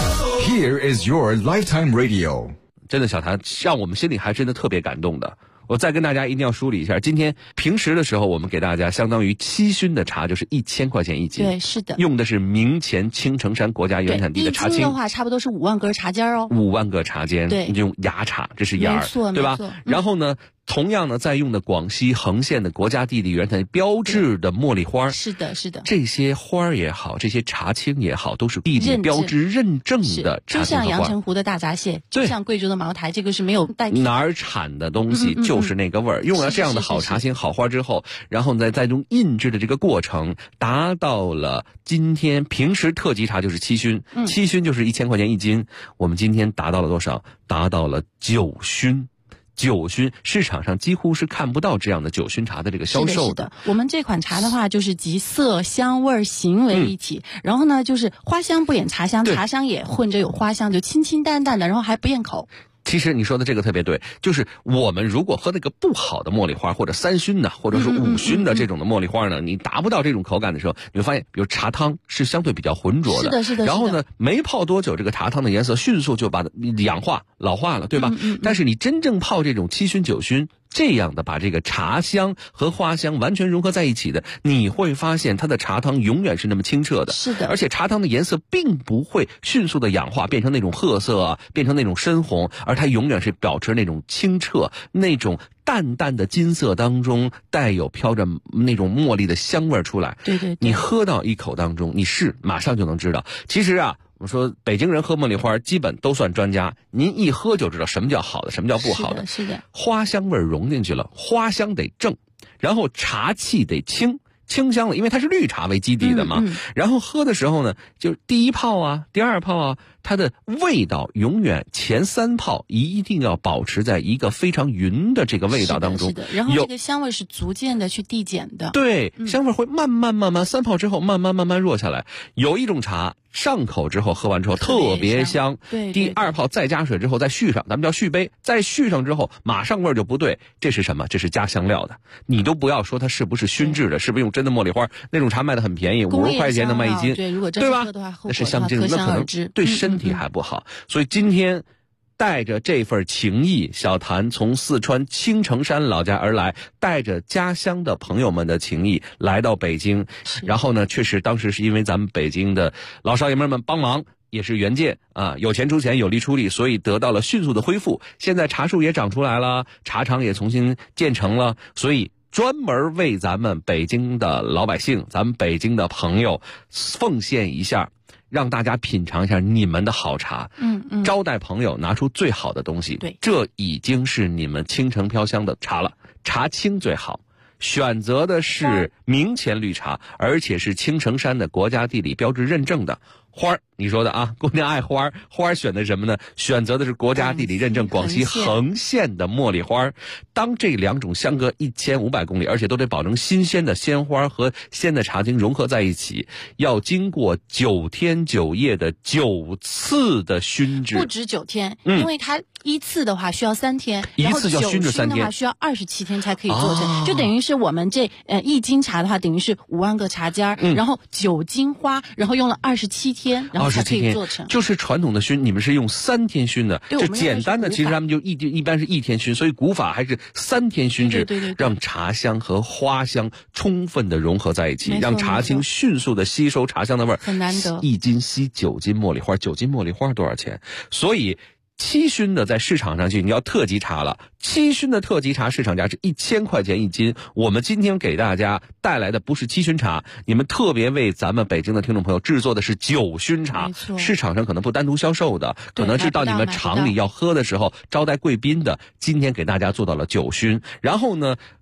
Here is your lifetime radio。 真的，小谭让我们心里还真的特别感动的。我再跟大家一定要梳理一下，今天平时的时候，我们给大家相当于7熏的茶，就是1000块钱一斤。 对，是的。 用的是明前青城山国家原产地的茶青。 一斤的话，差不多是5万根茶尖哦。 5万个茶尖。 对， 用芽茶，这是芽儿， 没错， 对吧？然后呢，同样呢，在用的广西横县的国家地理原产地标志的茉莉花。 是的，是的。 这些花也好，这些茶青也好，都是地理标志认证的茶青和花。 就像阳澄湖的大闸蟹，就像贵州的茅台，这个是没有代替。 哪儿产的东西就是那个味儿。用了这样的好茶青、好花之后，然后在用印制的这个过程，达到了今天平时特级茶就是7熏，7熏就是1000块钱一斤。我们今天达到了多少？达到了9熏。9熏市场上几乎是看不到这样的9熏茶的这个销售的。 我们这款茶的话，就是集色香味形为一体，然后呢，就是花香不掩茶香，茶香也混着有花香，就清清淡淡的，然后还不厌口。 其实你说的这个特别对，就是我们如果喝那个不好的茉莉花，或者3熏的，或者是5熏的这种的茉莉花呢，你达不到这种口感的时候，你会发现，比如茶汤是相对比较浑浊的， 是的，是的。 然后呢，没泡多久，这个茶汤的颜色迅速就把它氧化、老化了，对吧？但是你真正泡这种7熏、9熏。这样的把这个茶香和花香完全融合在一起的，你会发现它的茶汤永远是那么清澈的。 是的， 而且茶汤的颜色并不会迅速的氧化变成那种褐色啊，变成那种深红，而它永远是保持那种清澈，那种淡淡的金色当中带有飘着那种茉莉的香味出来。 对对对， 你喝到一口当中，你马上就能知道。其实啊，我们说北京人喝茉莉花基本都算专家，您一喝就知道什么叫好的，什么叫不好的。 是的， 花香味融进去了，花香得正，然后茶气得清香了，因为它是绿茶为基底的嘛。然后喝的时候呢，就第一泡啊，第二泡啊，它的味道永远前3泡一定要保持在一个非常匀的这个味道当中。 是的，然后这个香味是逐渐的去递减的。 对，香味会慢慢3泡之后慢慢弱下来。有一种茶上口之后喝完之后特别香， 对， 第2泡再加水之后再续上，咱们叫续杯，再续上之后马上味儿就不对。这是什么？这是加香料的。你都不要说它是不是熏制的，是不是用真的茉莉花？那种茶卖的很便宜，50块钱能卖1斤， 对，如果真对吧？ 喝的话， 那是香精，那可能对身体还不好。所以今天带着这份情谊，小谭从四川青城山老家而来，带着家乡的朋友们的情谊来到北京。然后呢，确实当时是因为咱们北京的老少爷们帮忙，也是援建啊，有钱出钱，有力出力，所以得到了迅速的恢复。现在茶树也长出来了，茶厂也重新建成了，所以专门为咱们北京的老百姓，咱们北京的朋友奉献一下，让大家品尝一下你们的好茶。招待朋友拿出最好的东西。 对， 这已经是你们清澄飘香的茶了。茶青最好，选择的是明前绿茶，而且是青城山的国家地理标志认证的。花儿，你说的啊，姑娘爱花儿，花儿选的什么呢？选择的是国家地理认证广西横县的茉莉花。当这2种相隔1500公里，而且都得保证新鲜的鲜花和鲜的茶精融合在一起，要经过9天9夜的9次的熏制。 不止9天，因为它一次的话需要3天， 一次就要熏制3天， 然后9熏的话需要27天才可以做成，就等于是我们这1斤茶的话，等于是5万个茶尖然后9斤花，然后用了27天，然后才可以做成。 就是传统的熏，你们是用3天熏的，就简单的其实他们就一般是1天熏，所以古法还是3天熏制， 对， 让茶香和花香充分的融合在一起，让茶青迅速的吸收茶香的味儿， 很难得。 1斤吸9斤茉莉花，9斤茉莉花多少钱？所以7熏的在市场上去，你要特级茶了。7熏的特级茶市场价是1000块钱1斤。我们今天给大家带来的不是7熏茶，你们特别为咱们北京的听众朋友制作的是9熏茶。市场上可能不单独销售的，可能是到你们厂里要喝的时候招待贵宾的。今天给大家做到了9熏，然后呢，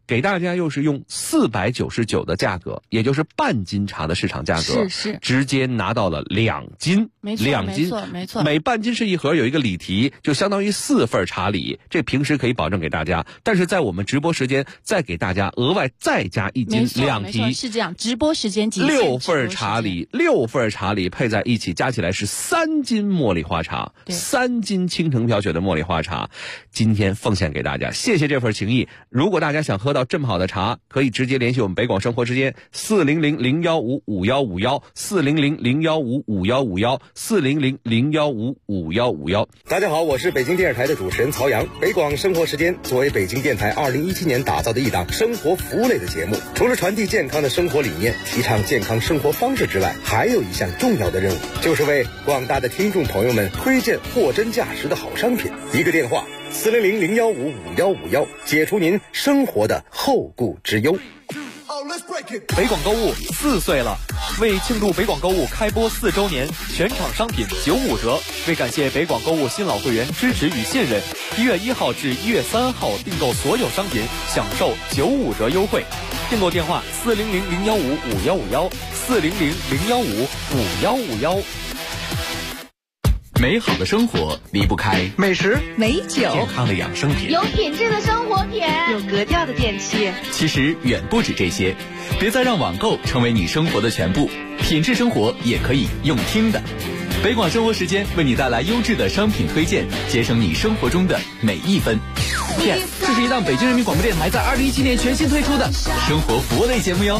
给大家又是用499的价格，也就是半斤茶的市场价格， 是直接拿到了2斤， 没错 2斤， 没错， 每半斤是一盒，有一个礼题，就相当于4份茶礼，这平时可以保证给大家，但是在我们直播时间再给大家额外再加1斤2提， 是这样，直播时间 6份茶礼，6份茶礼配在一起，加起来是3斤茉莉花茶，3斤倾城飘雪的茉莉花茶，今天奉献给大家，谢谢这份情谊。如果大家想喝到这么好的茶，可以直接联系我们北广生活时间400-015-5151，400-015-5151，400-015-5151。 大家好，我是北京电视台的主持人曹阳。北广生活时间作为北京电台2017年打造的一档生活服务类的节目，除了传递健康的生活理念，提倡健康生活方式之外，还有一项重要的任务，就是为广大的听众朋友们推荐货真价实的好商品。一个电话400-015-5151，解除您生活的后顾之忧。 北广购物4岁了，为庆祝北广购物开播4周年，全场商品95折。为感谢北广购物新老会员支持与信任，1月1号至1月3号订购所有商品享受95折优惠。订购电话400-015-5151，400-015-5151。 美好的生活离不开美食、 美酒、 健康的养生品， 有品质的生活品， 有格调的电器。 其实远不止这些，别再让网购成为你生活的全部，品质生活也可以用听的。北广生活时间为你带来优质的商品推荐，节省你生活中的每一分。 这是一档北京人民广播电台在2017年全新推出的生活服务类节目哟。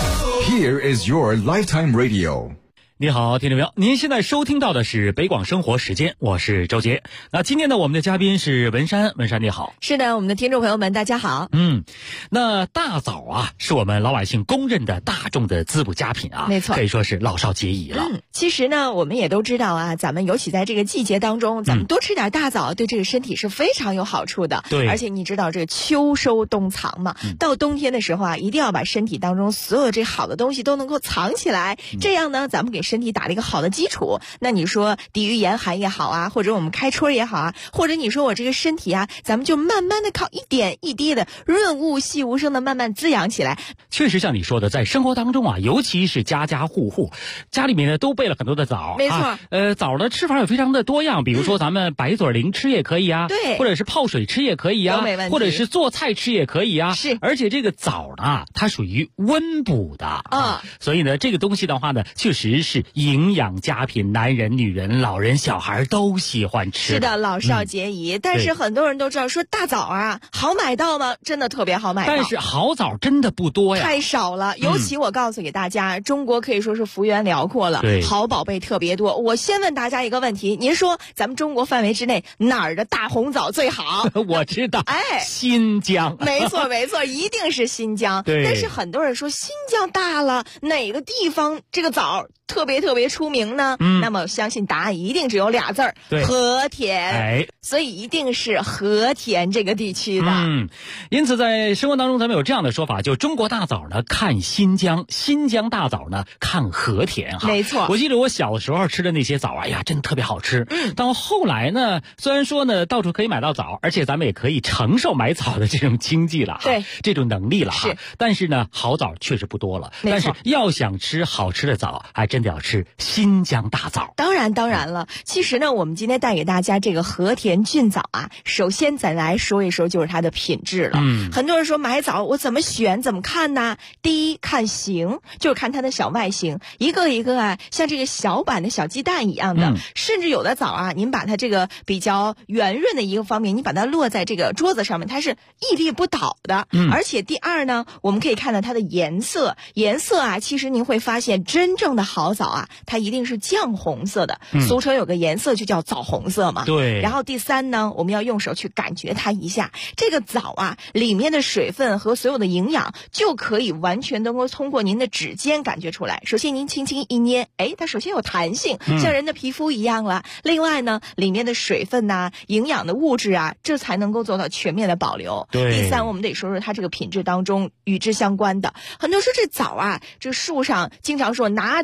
Here is your lifetime radio。 你好，听众朋友，您现在收听到的是北广生活时间，我是周杰。那今天呢，我们的嘉宾是文山，文山你好。 是的，我们的听众朋友们，大家好。 那大枣啊，是我们老百姓公认的大众的滋补佳品啊， 没错， 可以说是老少皆宜了。 其实呢，我们也都知道啊，咱们尤其在这个季节当中，咱们多吃点大枣，对这个身体是非常有好处的。 对， 而且你知道这个秋收冬藏嘛，到冬天的时候啊，一定要把身体当中所有这好的东西都能够藏起来，这样呢，咱们给身体打了一个好的基础。那你说抵御严寒也好啊，或者我们开春也好啊，或者你说我这个身体啊，咱们就慢慢的靠一点一滴的润物细无声的慢慢滋养起来。 确实像你说的，在生活当中啊，尤其是家家户户家里面呢都备了很多的枣， 没错。 枣的吃法有非常的多样，比如说咱们白嘴零吃也可以啊， 对， 或者是泡水吃也可以啊， 都没问题， 或者是做菜吃也可以啊。 是， 而且这个枣呢，它属于温补的啊，所以呢，这个东西的话呢，确实是营养佳品，男人、女人、老人、小孩都喜欢吃。 是的，老少皆宜。但是很多人都知道说大枣啊好买到吗？真的特别好买到， 但是好枣真的不多呀， 太少了。尤其我告诉给大家，中国可以说是幅员辽阔了，好宝贝特别多。我先问大家一个问题，您说咱们中国范围之内哪儿的大红枣最好？ 我知道，新疆。 没错没错，一定是新疆。 对， 但是很多人说新疆大了，哪个地方这个枣特别出名呢？那么相信答案一定只有俩字儿，和田。所以一定是和田这个地区的。 因此在生活当中咱们有这样的说法，就中国大枣呢看新疆，新疆大枣呢看和田哈。 没错， 我记得我小的时候吃的那些枣，哎呀，真的特别好吃。到后来呢，虽然说呢到处可以买到枣，而且咱们也可以承受买枣的这种经济了， 对， 这种能力了哈。但是呢，好枣确实不多了。但是要想吃好吃的枣，还真的要吃新疆大枣。 当然了，其实呢，我们今天带给大家这个和田菌枣啊，首先咱来说一说就是它的品质了。很多人说买枣我怎么选怎么看呢？第一看形，就是看它的小外形，一个一个啊像这个小版的小鸡蛋一样的，甚至有的枣啊，您把它这个比较圆润的一个方面，你把它落在这个桌子上面，它是屹立不倒的。而且第二呢，我们可以看到它的颜色啊，其实您会发现真正的好枣啊，它一定是酱红色的，俗称有个颜色就叫枣红色嘛。 对。 然后第三呢，我们要用手去感觉它一下，这个枣啊里面的水分和所有的营养就可以完全能够通过您的指尖感觉出来。首先您轻轻一捏，它首先有弹性，像人的皮肤一样了。另外呢，里面的水分啊、营养的物质啊，这才能够做到全面的保留。 对。 第三，我们得说说它这个品质当中与之相关的。很多说这枣啊，这树上经常说拿着杆子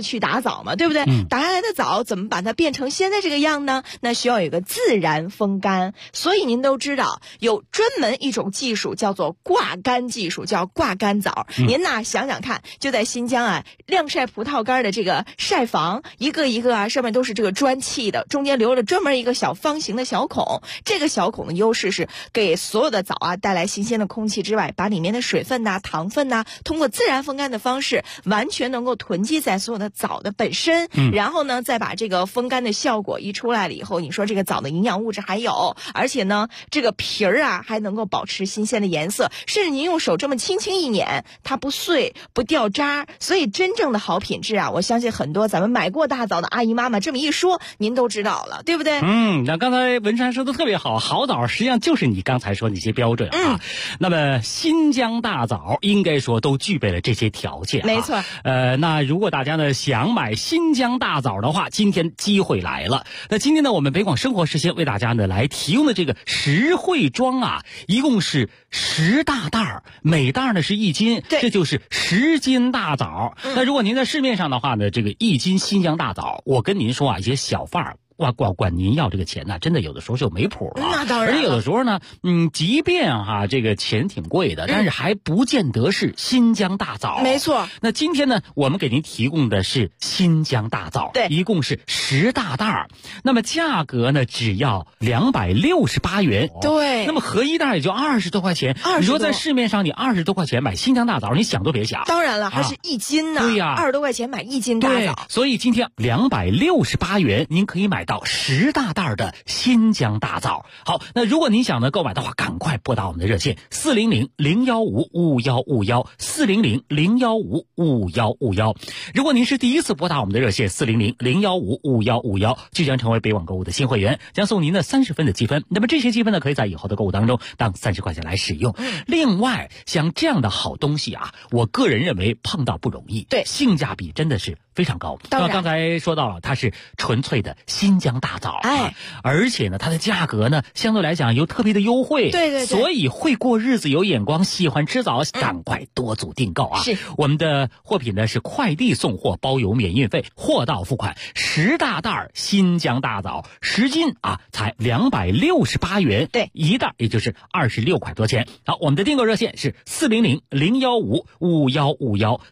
去打枣嘛，对不对？打下来的枣怎么把它变成现在这个样呢？那需要有一个自然风干，所以您都知道有专门一种技术叫做挂干技术，叫挂干枣。您呐想想看，就在新疆啊，晾晒葡萄干的这个晒房，一个一个啊上面都是这个砖砌的，中间留了专门一个小方形的小孔。这个小孔的优势是给所有的枣啊带来新鲜的空气之外，把里面的水分呐、糖分呐，通过自然风干的方式，完全能够囤积在所有的枣的本身。然后呢，再把这个风干的效果一出来了以后，你说这个枣的营养物质还有，而且呢，这个皮儿啊还能够保持新鲜的颜色，甚至您用手这么轻轻一捻，它不碎不掉渣。所以真正的好品质啊，我相信很多咱们买过大枣的阿姨妈妈这么一说，您都知道了，对不对？ 那刚才文山说的特别好，好枣实际上就是你刚才说那些标准啊。那么新疆大枣应该说都具备了这些条件。 没错。 那如果大家呢想买新疆大枣的话，今天机会来了。那今天呢，我们北广生活时间为大家呢来提供的这个实惠装啊，一共是10大袋，每袋呢是1斤，这就是10斤大枣。那如果您在市面上的话呢，这个1斤新疆大枣，我跟您说啊，一些小贩儿管您要这个钱呢，真的有的时候就没谱了。 那当然。 而且有的时候呢，即便这个钱挺贵的，但是还不见得是新疆大枣。 没错。 那今天呢，我们给您提供的是新疆大枣， 对， 一共是10大袋，那么价格呢只要268元。 对。 那么合一袋也就20多块钱。你说在市面上你20多块钱买新疆大枣，你想都别想。 当然了，还是1斤呢。 对呀 ，20多块钱买1斤大枣。 对，所以今天268元，您可以买到10大袋的新疆大枣。好，那如果您想呢购买的话，赶快拨打我们的热线400-015-5151 400-015-5151。如果您是第一次拨打我们的热线400-015-5151，就将成为北网购物的新会员，将送您的30分的积分。那么这些积分呢，可以在以后的购物当中当30块钱来使用。另外，像这样的好东西啊，我个人认为碰到不容易， 对， 性价比真的是非常高。 当然， 刚才说到了，它是纯粹的新疆大枣，而且呢，它的价格呢相对来讲又特别的优惠， 对， 所以会过日子有眼光，喜欢吃枣，赶快多组订购啊！ 是， 我们的货品呢是快递送货，包邮免运费，货到付款。10大袋新疆大枣10斤啊，才268元， 对， 一袋也就是26块多钱。好，我们的订购热线是400-015-5151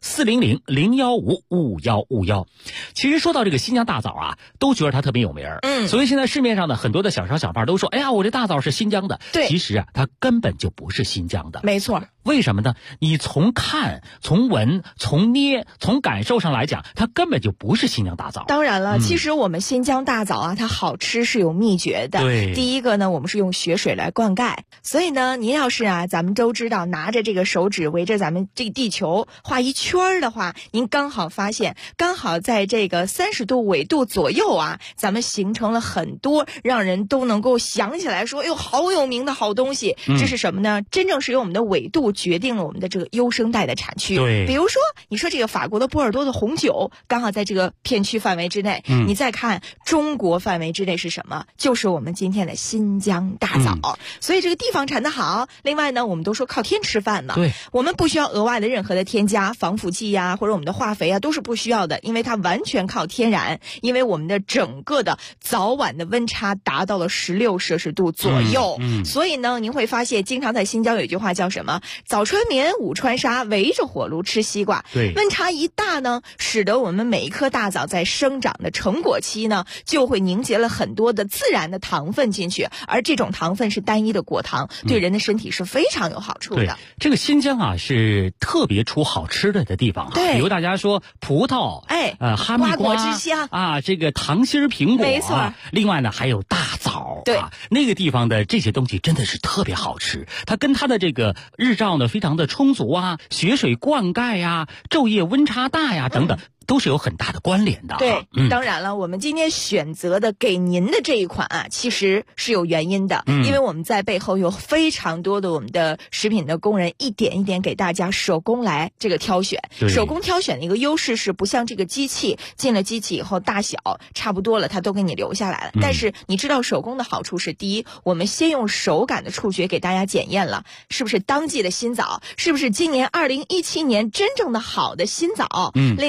400-015-5151。其实说到这个新疆大枣啊，都觉得它特别有名儿，所以现在市面上的很多的小商小贩都说，哎呀，我这大枣是新疆的。 对， 其实啊，它根本就不是新疆的。 没错。 为什么呢？你从看、从闻、从捏、从感受上来讲，它根本就不是新疆大枣。 当然了，其实我们新疆大枣啊，它好吃是有秘诀的。 对， 第一个呢，我们是用雪水来灌溉，所以呢，您要是啊，咱们都知道，拿着这个手指围着咱们这个地球画一圈的话，您刚好发现，刚好在这个30度纬度左右啊，咱们形成了很多让人都能够想起来说，哎呦，好有名的好东西。这是什么呢？真正是由我们的纬度决定了我们的这个优生代的产区。 对， 比如说你说这个法国的波尔多的红酒，刚好在这个片区范围之内。你再看中国范围之内是什么？就是我们今天的新疆大枣。所以这个地方产得好。另外呢，我们都说靠天吃饭嘛， 对， 我们不需要额外的任何的添加防腐剂呀，或者我们的化肥啊，都是不需要的，因为它完全靠天然。因为我们的整个的早晚的温差达到了16摄氏度左右，所以呢，您会发现经常在新疆有一句话叫什么？早穿棉，午穿纱，围着火炉吃西瓜。 对， 温差一大呢，使得我们每一颗大枣在生长的成果期呢，就会凝结了很多的自然的糖分进去，而这种糖分是单一的果糖，对人的身体是非常有好处的。 对，这个新疆啊是特别出好吃的地方。 对， 比如大家说葡萄，哈密瓜果之乡啊，这个糖心苹果， 没错。 另外呢还有大枣， 对， 那个地方的这些东西真的是特别好吃。它跟它的这个日照呢非常的充足啊，雪水灌溉呀，昼夜温差大呀等等。都是有很大的关联的。 对，当然了，我们今天选择的给您的这一款啊，其实是有原因的，因为我们在背后有非常多的我们的食品的工人一点一点给大家手工来这个挑选。手工挑选的一个优势是不像这个机器，进了机器以后大小差不多了，它都给你留下来了。但是你知道手工的好处是，第一，我们先用手感的触觉给大家检验了，是不是当季的新枣，是不是今年2017年真正的好的新枣。另外第二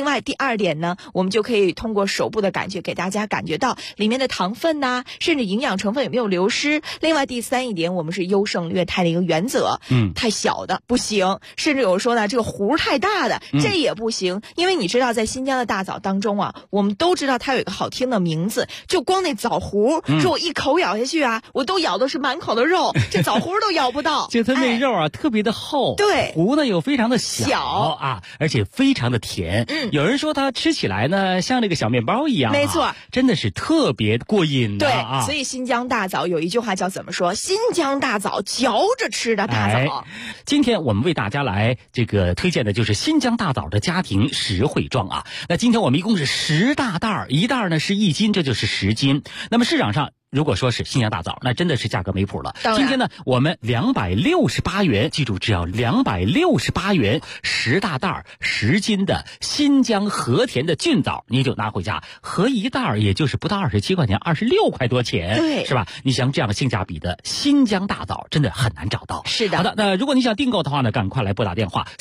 二点呢，我们就可以通过手部的感觉给大家感觉到里面的糖分呐，甚至营养成分有没有流失。另外第三一点，我们是优胜劣汰的一个原则，太小的不行，甚至有人说呢，这个核太大的这也不行，因为你知道在新疆的大枣当中啊，我们都知道它有一个好听的名字，就光那枣核，说我一口咬下去啊，我都咬的是满口的肉，这枣核都咬不到。 就它那肉啊，特别的厚， 对， 核呢又非常的小啊，而且非常的甜。有人说它吃起来呢像那个小面包一样， 没错， 真的是特别过瘾的啊。 对，所以新疆大枣有一句话叫怎么说？新疆大枣嚼着吃的大枣。 今天我们为大家来这个推荐的就是新疆大枣的家庭实惠装啊。那今天我们一共是10大袋，一袋呢是1斤，这就是10斤。那么市场上如果说是新疆大枣，那真的是价格没谱了。今天呢，我们268元，记住只要268元，10大袋10斤的新疆和田的菌枣，你就拿回家，合一袋也就是不到27块钱，26块多钱， 对， 是吧？你像这样性价比的新疆大枣，真的很难找到。 是的。 好的，那如果你想订购的话呢，赶快来拨打电话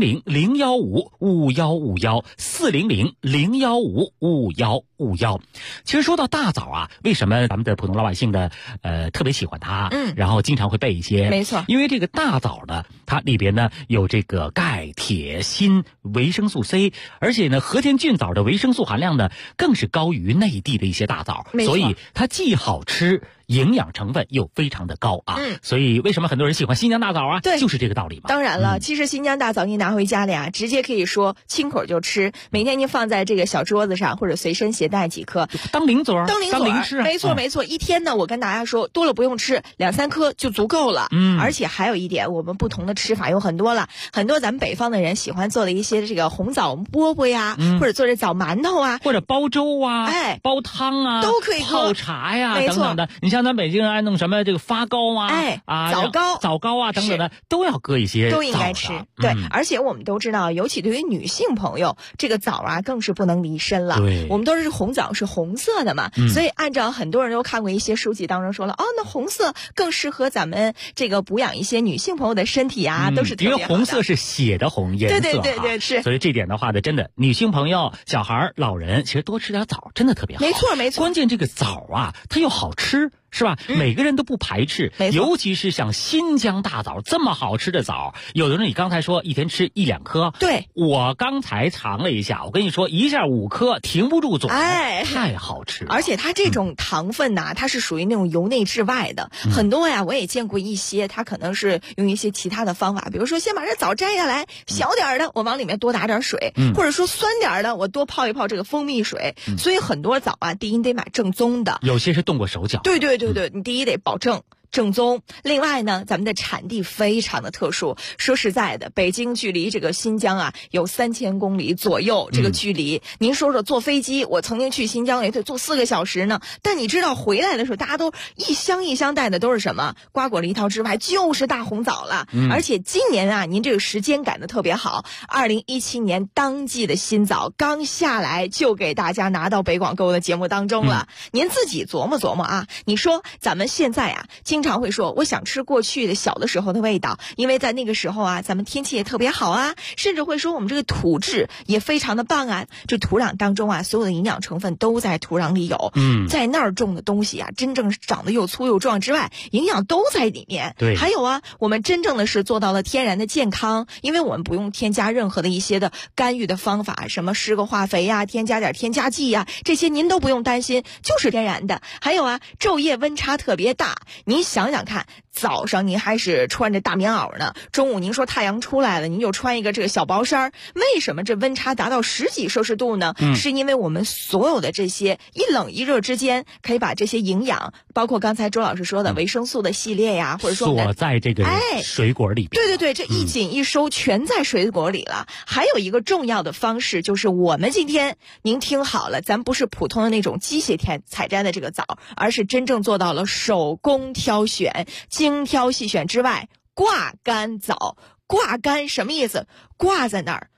400-015-5151，400-015-5151。其实说到大枣啊，为什么咱们的普通老百姓的特别喜欢它，然后经常会备一些， 没错， 因为这个大枣呢，它里边呢有这个钙、铁、锌、维生素 C， 而且呢和田菌枣的维生素含量呢更是高于内地的一些大枣，所以它既好吃，营养成分又非常的高啊，所以为什么很多人喜欢新疆大枣啊？ 对， 就是这个道理嘛。 当然了，其实新疆大枣你拿回家里啊，直接可以说亲口就吃，每天您放在这个小桌子上或者随身携带几颗， 当零嘴儿， 当零吃， 没错没错。一天呢，我跟大家说，多了不用吃，2-3颗就足够了。而且还有一点，我们不同的吃法有很多了，很多咱们北方的人喜欢做的一些这个红枣饽饽呀，或者做这枣馒头啊， 或者煲粥啊，煲汤啊， 都可以喝， 泡茶呀等等的。你像咱北京人爱弄什么这个发糕啊，枣糕啊等等的，都要搁一些枣， 都应该吃。对，而且我们都知道，尤其对于女性朋友，这个枣啊更是不能离身了。 对， 我们都是红枣是红色的嘛，所以按照很多人都看过一些书籍当中说了，那红色更适合咱们这个补养一些女性朋友的身体啊，都是特别好的。 因为红色是血的红颜色， 对，是。 所以这点的话呢，真的女性朋友、小孩、老人，其实多吃点枣真的特别好。 没错。 关键这个枣啊，它又好吃。是吧？每个人都不排斥，尤其是像新疆大枣这么好吃的枣，有的人你刚才说一天吃1-2颗， 对， 我刚才尝了一下，我跟你说一下5颗停不住嘴，太好吃了。 而且它这种糖分呐，它是属于那种由内至外的，很多呀，我也见过一些，它可能是用一些其他的方法，比如说先把这枣摘下来，小点的我往里面多打点水，或者说酸点的我多泡一泡这个蜂蜜水。所以很多枣啊，第一得买正宗的， 有些是动过手脚。 对，你第一得保证正宗。另外呢，咱们的产地非常的特殊。说实在的，北京距离这个新疆啊有3000公里左右这个距离。您说坐飞机，我曾经去新疆也得坐4个小时呢。但你知道回来的时候，大家都一箱一箱带的都是什么？瓜果梨桃之外，就是大红枣了。而且今年啊，您这个时间赶得特别好，2017年当季的新枣刚下来，就给大家拿到北广购的节目当中了。您自己琢磨琢磨啊，你说咱们现在啊，经常会说我想吃过去的小的时候的味道，因为在那个时候啊，咱们天气也特别好啊，甚至会说我们这个土质也非常的棒啊，这土壤当中啊，所有的营养成分都在土壤里有。在那儿种的东西啊，真正长得又粗又壮之外，营养都在里面。 对， 还有啊，我们真正的是做到了天然的健康，因为我们不用添加任何的一些的干预的方法，什么施个化肥呀，添加点添加剂呀，这些您都不用担心，就是天然的。还有啊，昼夜温差特别大，您想想看，早上您还是穿着大棉袄呢，中午您说太阳出来了，您就穿一个这个小薄衫，为什么这温差达到10几摄氏度呢？是因为我们所有的这些一冷一热之间，可以把这些营养，包括刚才周老师说的维生素的系列呀，或者说锁在这个水果里边。 对，这一紧一收全在水果里了。还有一个重要的方式，就是我们今天您听好了，咱不是普通的那种机械采摘的这个枣，而是真正做到了手工挑选，精挑细选之外，挂干枣。挂干什么意思？挂在那儿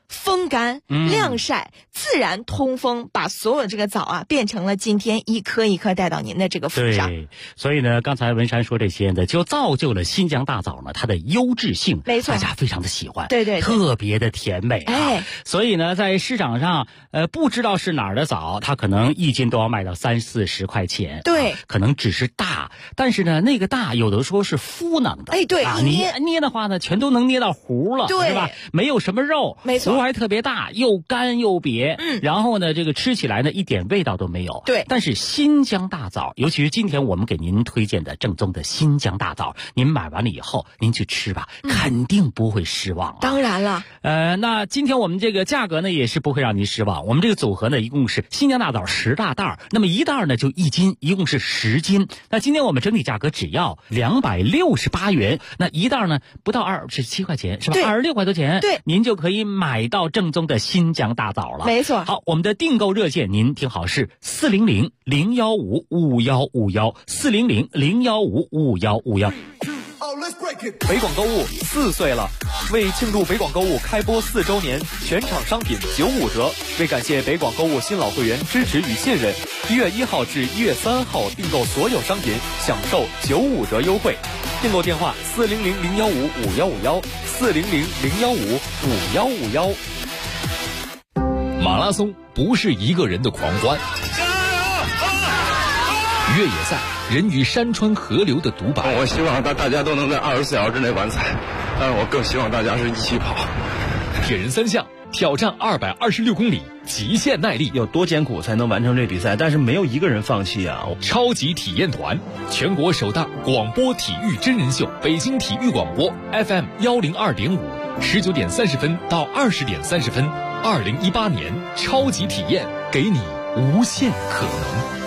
风干、晾晒、自然通风，把所有的这个枣啊变成了今天一颗一颗带到您的这个府上。 对，所以呢，刚才文山说这些呢，就造就了新疆大枣呢它的优质性， 没错， 大家非常的喜欢， 对， 特别的甜美啊。所以呢，在市场上，不知道是哪儿的枣，它可能1斤都要卖到30-40块钱， 对， 可能只是大，但是呢，那个大有的说是敷囊的， 对， 捏的话呢，全都能捏到糊了， 对， 是吧？没有什么肉， 没错， 糊还特别大，又干又瘪，然后呢，这个吃起来呢一点味道都没有， 对。 但是新疆大枣，尤其是今天我们给您推荐的正宗的新疆大枣，您买完了以后，您去吃吧，肯定不会失望啊。 当然了， 那今天我们这个价格呢也是不会让您失望。我们这个组合呢一共是新疆大枣10大袋，那么1袋呢就1斤，一共是10斤。那今天我们整体价格只要268元，那1袋呢不到27块钱，是吧？26块多钱， 对， 您就可以买到正宗的新疆大枣了。 没错。 好，我们的订购热线您听好是400-015-5151，400-015-5151。 北广购物4岁了，为庆祝北广购物开播4周年，全场商品95折。为感谢北广购物新老会员支持与信任，1月1号至1月3号订购所有商品享受95折优惠。订购电话400-015-5151，400-015-5151。 马拉松不是一个人的狂欢，越野赛人与山川河流的独白。 我希望大家都能在24小时之内完赛，但是我更希望大家是一起跑。 铁人3项挑战226公里，极限耐力， 有多艰苦才能完成这比赛？但是没有一个人放弃啊！ 超级体验团，全国首档广播体育真人秀，北京体育广播 FM 102.5，19点30分到20点30分，2018年超级体验，给你无限可能。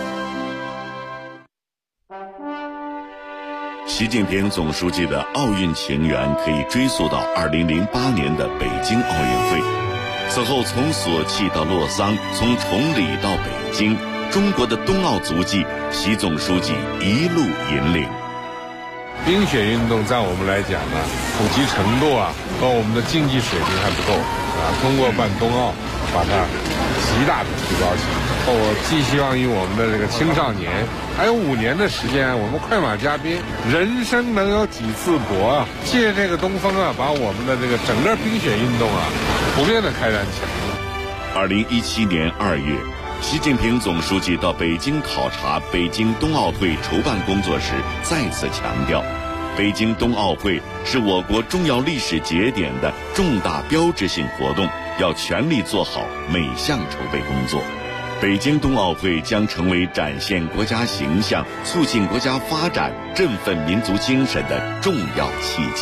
习近平总书记的奥运情缘可以追溯到2008年的北京奥运会。此后从索契到洛桑，从崇礼到北京，中国的冬奥足迹，习总书记一路引领。 冰雪运动在我们来讲呢，普及程度和我们的竞技水平还不够通过办冬奥，把它极大的提高起来。我寄希望于我们的这个青少年，还有5年的时间，我们快马加鞭，人生能有几次搏借这个东风把我们的这个整个冰雪运动普遍的开展起来。 2017年2月，习近平总书记到北京考察北京冬奥会筹办工作时，再次强调，北京冬奥会是我国重要历史节点的重大标志性活动，要全力做好每项筹备工作。北京冬奥会将成为展现国家形象、促进国家发展、振奋民族精神的重要契机。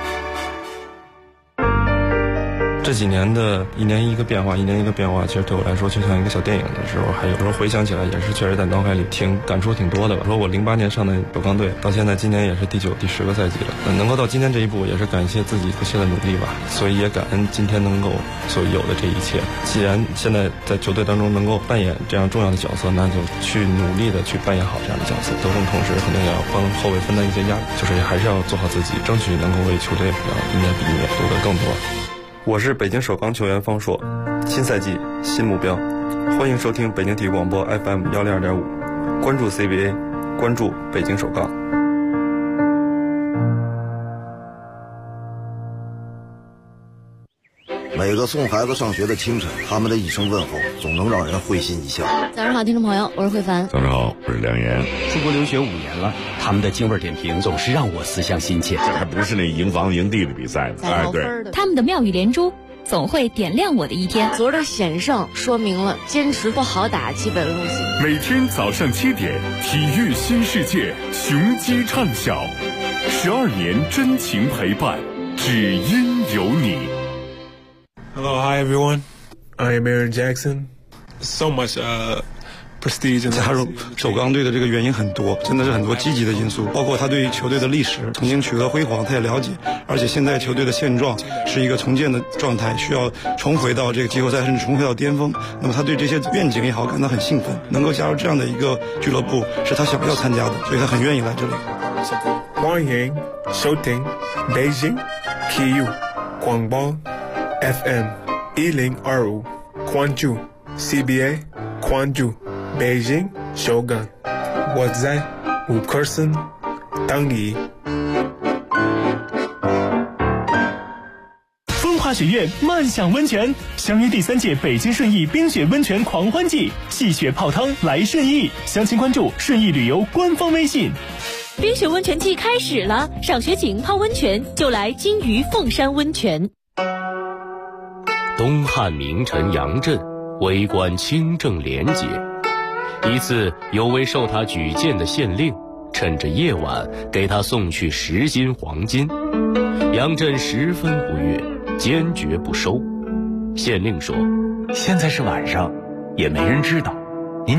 这几年的一年一个变化，其实对我来说就像一个小电影的时候，还有时候回想起来也是确实在脑海里感触挺多的吧。说我08年上的首钢队，到现在今年也是第9、第10个赛季了，能够到今天这一步，也是感谢自己不懈的努力吧。所以也感恩今天能够所有的这一切。既然现在在球队当中能够扮演这样重要的角色，那就去努力的去扮演好这样的角色。得分同时肯定也要帮后卫分担一些压力，就是还是要做好自己，争取能够为球队一年比一年夺得更多。我是北京首钢球员方硕，新赛季新目标，欢迎收听北京体育广播 FM 102.5，关注 CBA， 关注北京首钢。 每个送孩子上学的清晨，他们的一声问候总能让人会心一笑。 早上好，听众朋友，我是慧凡。 早上好，我是梁岩。 出国留学5年了，他们的京味点评总是让我思乡心切。 这还不是那营房营地的比赛呢， 对， 他们的妙语连珠总会点亮我的一天。 昨儿的险胜说明了坚持不好打基本路线。 每天早上7点，体育新世界，雄鸡唱晓，12年真情陪伴，只因有你。 Hello, hi everyone. I am Aaron Jackson. So much prestige. 加入首钢队的这个原因很多，真的是很多积极的因素，包括他对于球队的历史曾经取得辉煌，他也了解，而且现在球队的现状是一个重建的状态，需要重回到这个季后赛，甚至重回到巅峰。那么他对这些愿景也好感到很兴奋，能够加入这样的一个俱乐部是他想要参加的，所以他很愿意来这里。 欢迎收听北京体育广播FM 1025关注 CBA 关注北京首钢，我在五棵森等你。 风华学院漫享温泉相约第3届北京顺义冰雪温泉狂欢季，戏雪泡汤来顺义，详情关注顺义旅游官方微信。 冰雪温泉季开始了，赏雪景泡温泉就来金鱼凤山温泉。 东汉名臣杨震为官清正廉洁，一次有位受他举荐的县令趁着夜晚给他送去10斤黄金，杨震十分不悦，坚决不收。县令说： 现在是晚上，也没人知道，